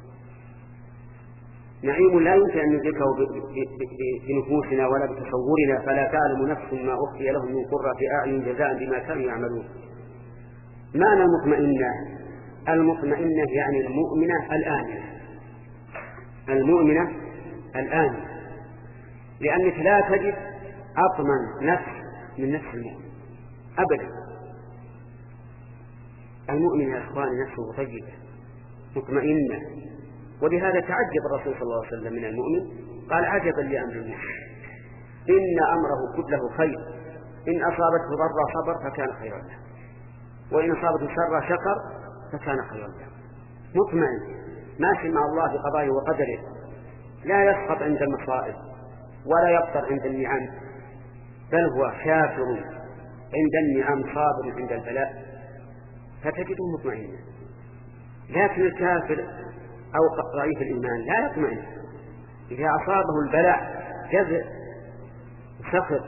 نعيم لا يمكن أن ندركه بنفوسنا ولا بتصورنا، فلا تعلم نفس ما أخفي لهم من قرة أعين جزاء بما كانوا يعملون. معنى المطمئنة، المطمئنة يعني المؤمنة الآمنة، المؤمنة الآمنة، لأنك لا تجد أطمن نفس من نفس المؤمن أبدا. المؤمن يا إخواني نفسه طيبة مطمئنة، ولهذا تعجب الرسول صلى الله عليه وسلم من المؤمن، قال: عجبا لأمر المؤمن إن أمره كله خير، إن أصابته ضر صبر فكان خيرا له، وإن أصابته شر شكر فكان خيرا له. مطمئن ماشي مع الله بقضائه وقدره، لا يسقط عند المصائب ولا يبطر عند النعم، بل هو شاكر عند النعم صابر عند البلاء، فتجده مطمئنا. لكن الكافر أو ضعيف الإيمان لا يطمئن، إذا أصابه البلاء جزع سخط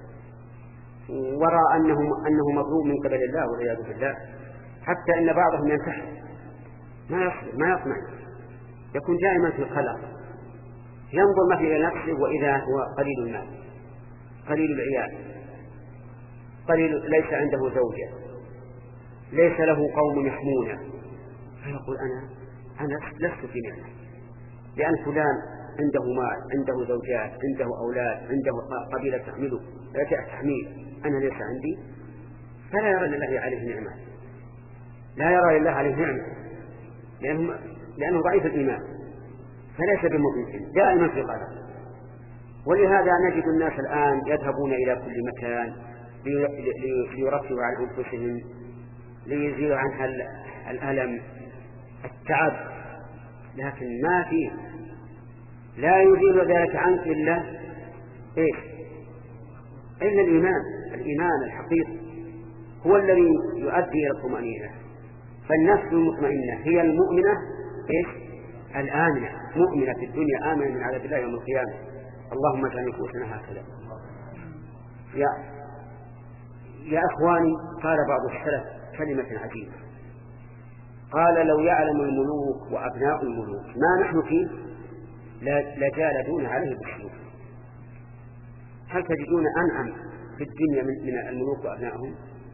ورى أنه, أنه مظلوم من قبل الله والعياذ بالله، حتى إن بعضهم ينتحر، ما يصبر ما يطمئن، يكون دائما في القلق، ينظر ما في نفسه وإذا هو قليل المال قليل العيال قليل، ليس عنده زوجة، ليس له قوم يحمونه، فيقول أنا أنا لست في نعمة، لأن فلان عنده مال، عنده زوجات، عنده أولاد، عنده قبيلة تحمله تحميل، أنا ليس عندي. فلا يرى لله عليه نعمة، لا يرى لله عليه نعمة، لأنه, لأنه ضعيف الإيمان، فليس بمؤمن، دائما في قلق. ولهذا نجد الناس الآن يذهبون إلى كل مكان ليرفعوا عن أنفسهم، ليزيلوا عنها الألم التعب، لكن ما فيه لا يزيل ذلك عنك إلا إيش؟ إلا الإيمان. الإيمان الحقيقي هو الذي يؤدي إلى الطمأنينة. فالنفس المطمئنة هي المؤمنة إيش؟ الآمنة، مؤمنة في الدنيا آمنة من عذاب الله يوم القيامة. اللهم اجعل نفوسنا هكذا. يا يا أخواني، قال بعض السلف كلمة عجيبة، قال: لو يعلم الملوك وأبناء الملوك ما نحن فيه لجالدون عليه بالسيوف. هل تجدون أنعم في الدنيا من الملوك وأبنائهم؟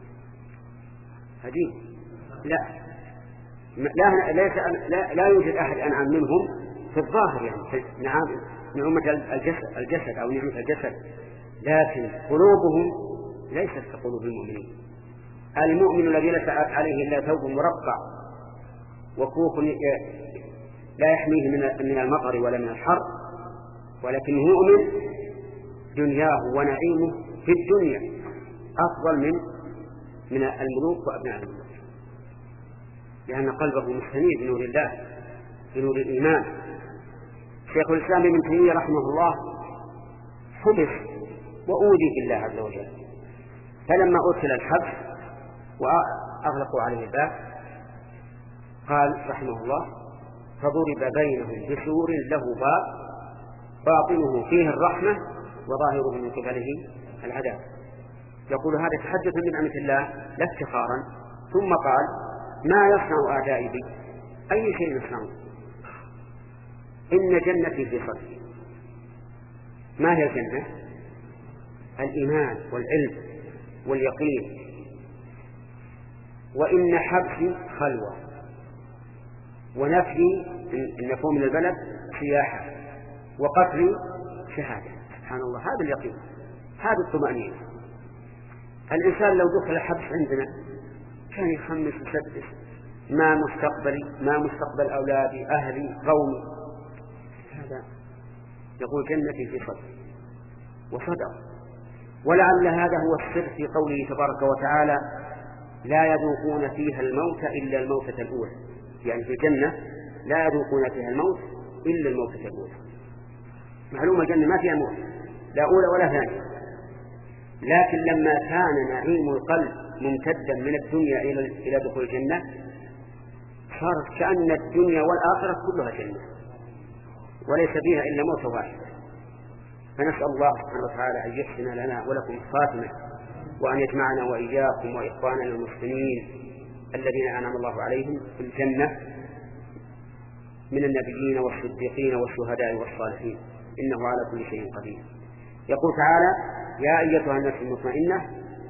عجيب. لا لا, ليس لا لا يوجد أحد أنعم منهم في الظاهر، يعني نعم نعمة الجسد, الجسد أو نعمة الجسد، لكن قلوبهم ليست كقلوب المؤمنين. المؤمن الذي ليس عليه إلا ثوب مرقع وكوخ لا يحميه من المطر ولا من الحر، ولكن مؤمن دنياه ونعيمه في الدنيا أفضل من من الملوك وأبناء الملوك، لأن قلبه مستنير بنور الله بنور الإيمان. شيخ الإسلام ابن تيمية رحمه الله حبس وأوذي بالله عز وجل، فلما أرسل الحبس وأغلقوا عليه الباب قال رحمه الله: فضرب بينهم بسور له باب باطنه فيه الرحمة وظاهره من قبله العذاب. يقول هذا تحدث من نعمة الله لا افتخارا، ثم قال: ما يصنع أعدائي بي؟ أي شيء يصنعون؟ إن جنتي في صدري. ما هي الجنة؟ الإيمان والعلم واليقين. وإن حبسي خلوة، ونفي النفو من البلد سياحة، وقتلي شهادة. سبحان الله، هذا اليقين، هذا الطمأنينة. الإنسان لو دخل الحبس عندنا كان يخمس ويسدس: ما مستقبلي، ما مستقبل أولادي، أهلي، قومي. هذا يقول جنتي في صدري، وصدق. ولعل هذا هو السر في قوله تبارك وتعالى لا يذوقون فيها الموت إلا الموتة الأولى، يعني في الجنة لا يذوقون فيها الموت إلا الموتة الأولى. معلومة الجنة ما فيها موت لا أولى ولا ثانية، لكن لما كان نعيم القلب ممتدا من الدنيا إلى دخول الجنة صارت كأن الدنيا والآخرة كلها جنة وليس فيها إلا موت واحد. فنسأل الله سبحانه وتعالى أن يحسن لنا ولكم الخاتمة، وأن يجمعنا وإياكم وإخواننا المسلمين الذين أنعم الله عليهم في الجنة من النبيين والصديقين والشهداء والصالحين، إنه على كل شيء قدير. يقول تعالى يا أيتها النفس المطمئنة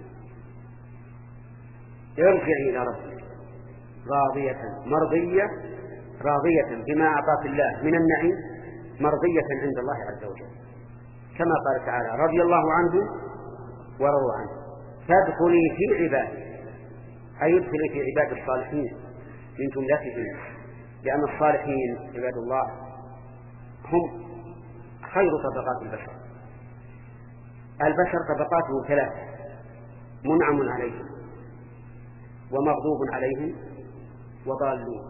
ارجعي إلى ربك راضية مرضية، راضية بما أعطاك الله من النعيم، مرضية عند الله عز وجل، كما قال تعالى رضي الله عنه ورضوا عنه فادخلي في عبادي، أي ادخلي في عباد الصالحين من جملتهم، لأن الصالحين عباد الله هم خير طبقات البشر. البشر طبقاته ثلاثة: منعم عليهم ومغضوب عليهم وضالون.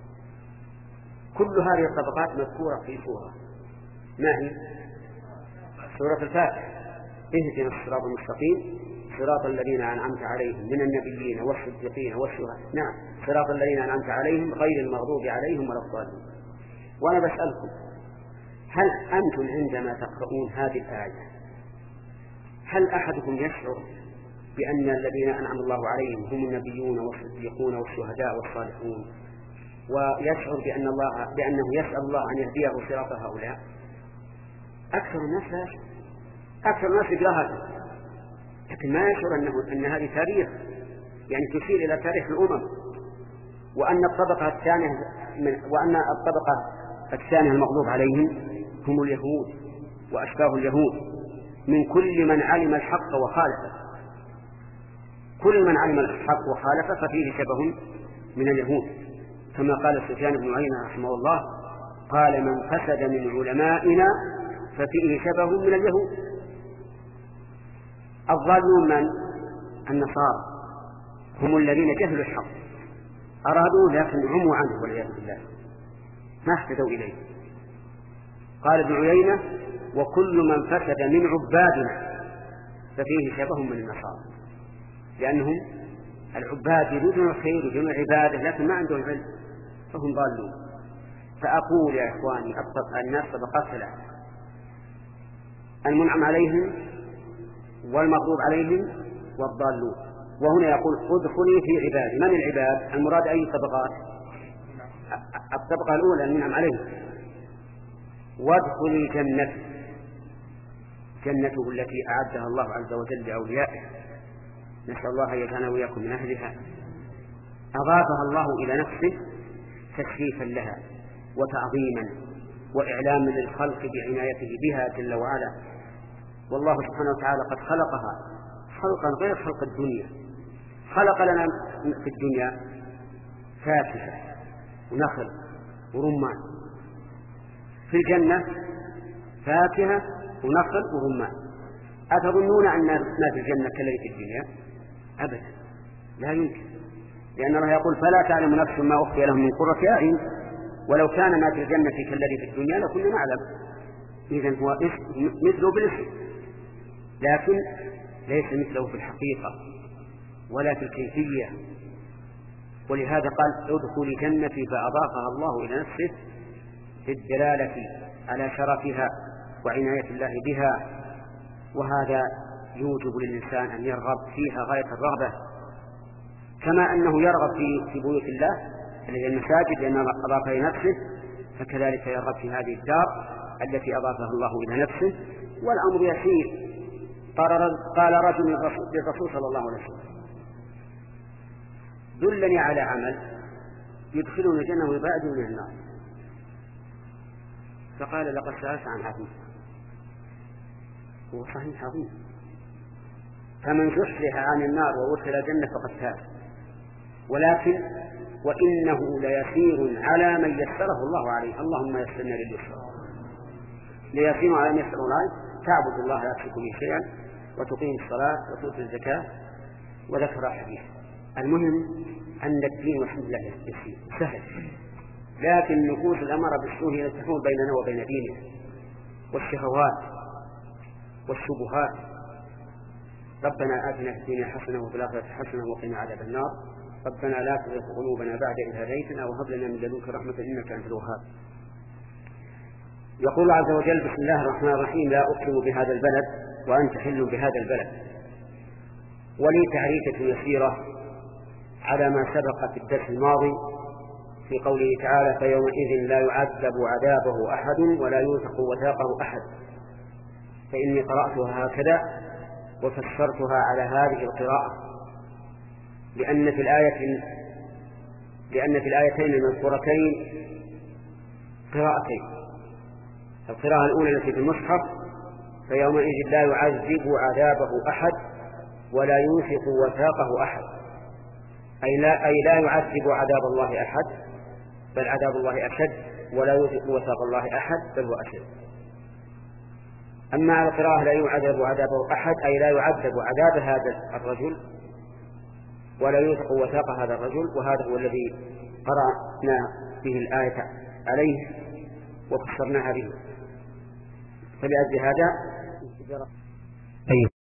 كل هذه الطبقات مذكورة في سورة، ما هي؟ سورة الفاتحة. اهدنا الصراط المستقيم صراط الذين أنعمت عليهم من النبيين والصديقين والشهداء، نعم صراط الذين أنعمت عليهم غير المغضوب عليهم ولا الضالين. وأنا بسألكم هل أنتم عندما تقرؤون هذه الآية هل أحدكم يشعر بأن الذين أنعم الله عليهم هم النبيون والصديقون والشهداء والصالحون، ويشعر بأن الله بأنه يسأل الله أن يهديه صراط هؤلاء؟ أكثر الناس لا يشعر، أكثر الناس يجاهد، لكن ما يشعر أنه أن هذه تاريخ، يعني تشير إلى تاريخ الأمم، وأن الطبقة الثانية من وأن الطبقة الثانية المغضوب عليهم هم اليهود وأشباه اليهود، من كل من علم الحق وخالفه. كل من علم الحق وخالفه ففيه شبه من اليهود، كما قال سفيان بن عيينة رحمه الله قال من فسد من علمائنا ففيه شبه من اليهود. الضالون من؟ النصارى، هم الذين جهلوا الحق، أرادوا لكن عموا عنه والعياذ بالله، ما اهتدوا إليه. قال ابن عيينة وكل من فسد من عبادنا ففيه شبه من النصارى، لأنهم العباد يريدون الخير يريدون العبادة لكن ما عندهم علم فهم ضالون. فأقول يا إخواني الناس طبقات ثلاثة: المنعم عليهم والمغضوب عليهم والضالون. وهنا يقول ادخلي في عبادي. من العباد؟ المراد أي طبقات؟ الطبقة الأولى المنعم عليهم. وادخلي جنته، جنته التي أعدها الله عز وجل لأوليائه، نسأل الله أن يجعلنا وإياكم من أهلها. أضافها الله إلى نفسه تشريفا لها وتعظيما وإعلاما للخلق بعنايته بها جل وعلا. والله سبحانه وتعالى قد خلقها خلقا غير خلق الدنيا. خلق لنا في الدنيا فاكهة ونخل ورمان، في الجنة فاكهة ونخل ورمان. أتظنون أن ما في الجنة كالذي في الدنيا؟ أبدا، لا يمكن، لأن الله يقول فلا تعلم نفس ما أخفي لهم من قرة أعين، ولو كان ما في الجنة كالذي في الدنيا لكنا نعلم. إذن هو مثله بالاسم لكن ليس مثله في الحقيقة ولا في الكيفية. ولهذا قال ادخلي جنتي فأضافها الله إلى نفسه في الدلالة على شرفها وعناية الله بها، وهذا يوجب للإنسان أن يرغب فيها غاية الرغبة، كما أنه يرغب في في بيوت الله التي المساجد لأن أضافها إلى نفسه، فكذلك يرغب في هذه الدار التي أضافها الله إلى نفسه. والأمر يسير. قال رجل للرسول صلى الله عليه وسلم دلني على عمل يدخلون الجنة ويبعدون من النار، فقال لقد سألت عن عظيم. هو صحيح عظيم، فمن زحزح عن النار وأدخل الجنة فقد فاز، ولكن وإنه ليسير على من يسره الله عليه. اللهم يسرنا لليسر، ليسير على من يسره الله. تعبد الله لا تشرك به شيئا وتقيم الصلاة وتؤتي الزكاة وذكر حديث. المهم أن الدين والحمد لله يسير سهل، لكن النفوس الأمارة بالسوء تحول بيننا وبين ديننا والشهوات والشبهات. ربنا آتنا في الدنيا حسنة وفي الآخرة حسنة وقنا عذاب النار. ربنا لا تزغ قلوبنا بعد إذ هديتنا وهب لنا من لدنك رحمة إنك أنت الوهاب. يقول عز وجل: بسم الله الرحمن الرحيم، لا أقسم بهذا البلد وأنت حل بهذا البلد. ولي تعريفة يسيرة على ما سبق في الدرس الماضي في قوله تعالى: فيومئذ لا يعذب عذابه أحد ولا يوثق وثاقه أحد. فإني قرأتها هكذا وفسرتها على هذه القراءة، لأن في الآية لأن في الآيتين المذكورتين قراءتين. القراءة الأولى التي في المصحف: فيومئذ لا يعذب عذابه أحد ولا يوثق وثاقه أحد، أي لا, أي لا يعذب عذاب الله أحد بل عذاب الله أشد، ولا يوثق وثاق الله أحد بل هو أشد. أما على القراءة لا يعذب عذابه أحد أي لا يعذب عذاب هذا الرجل ولا يوثق وثاق هذا الرجل، وهذا هو الذي قرأنا به الآية عليه وفسرناها به. فلأجل هذا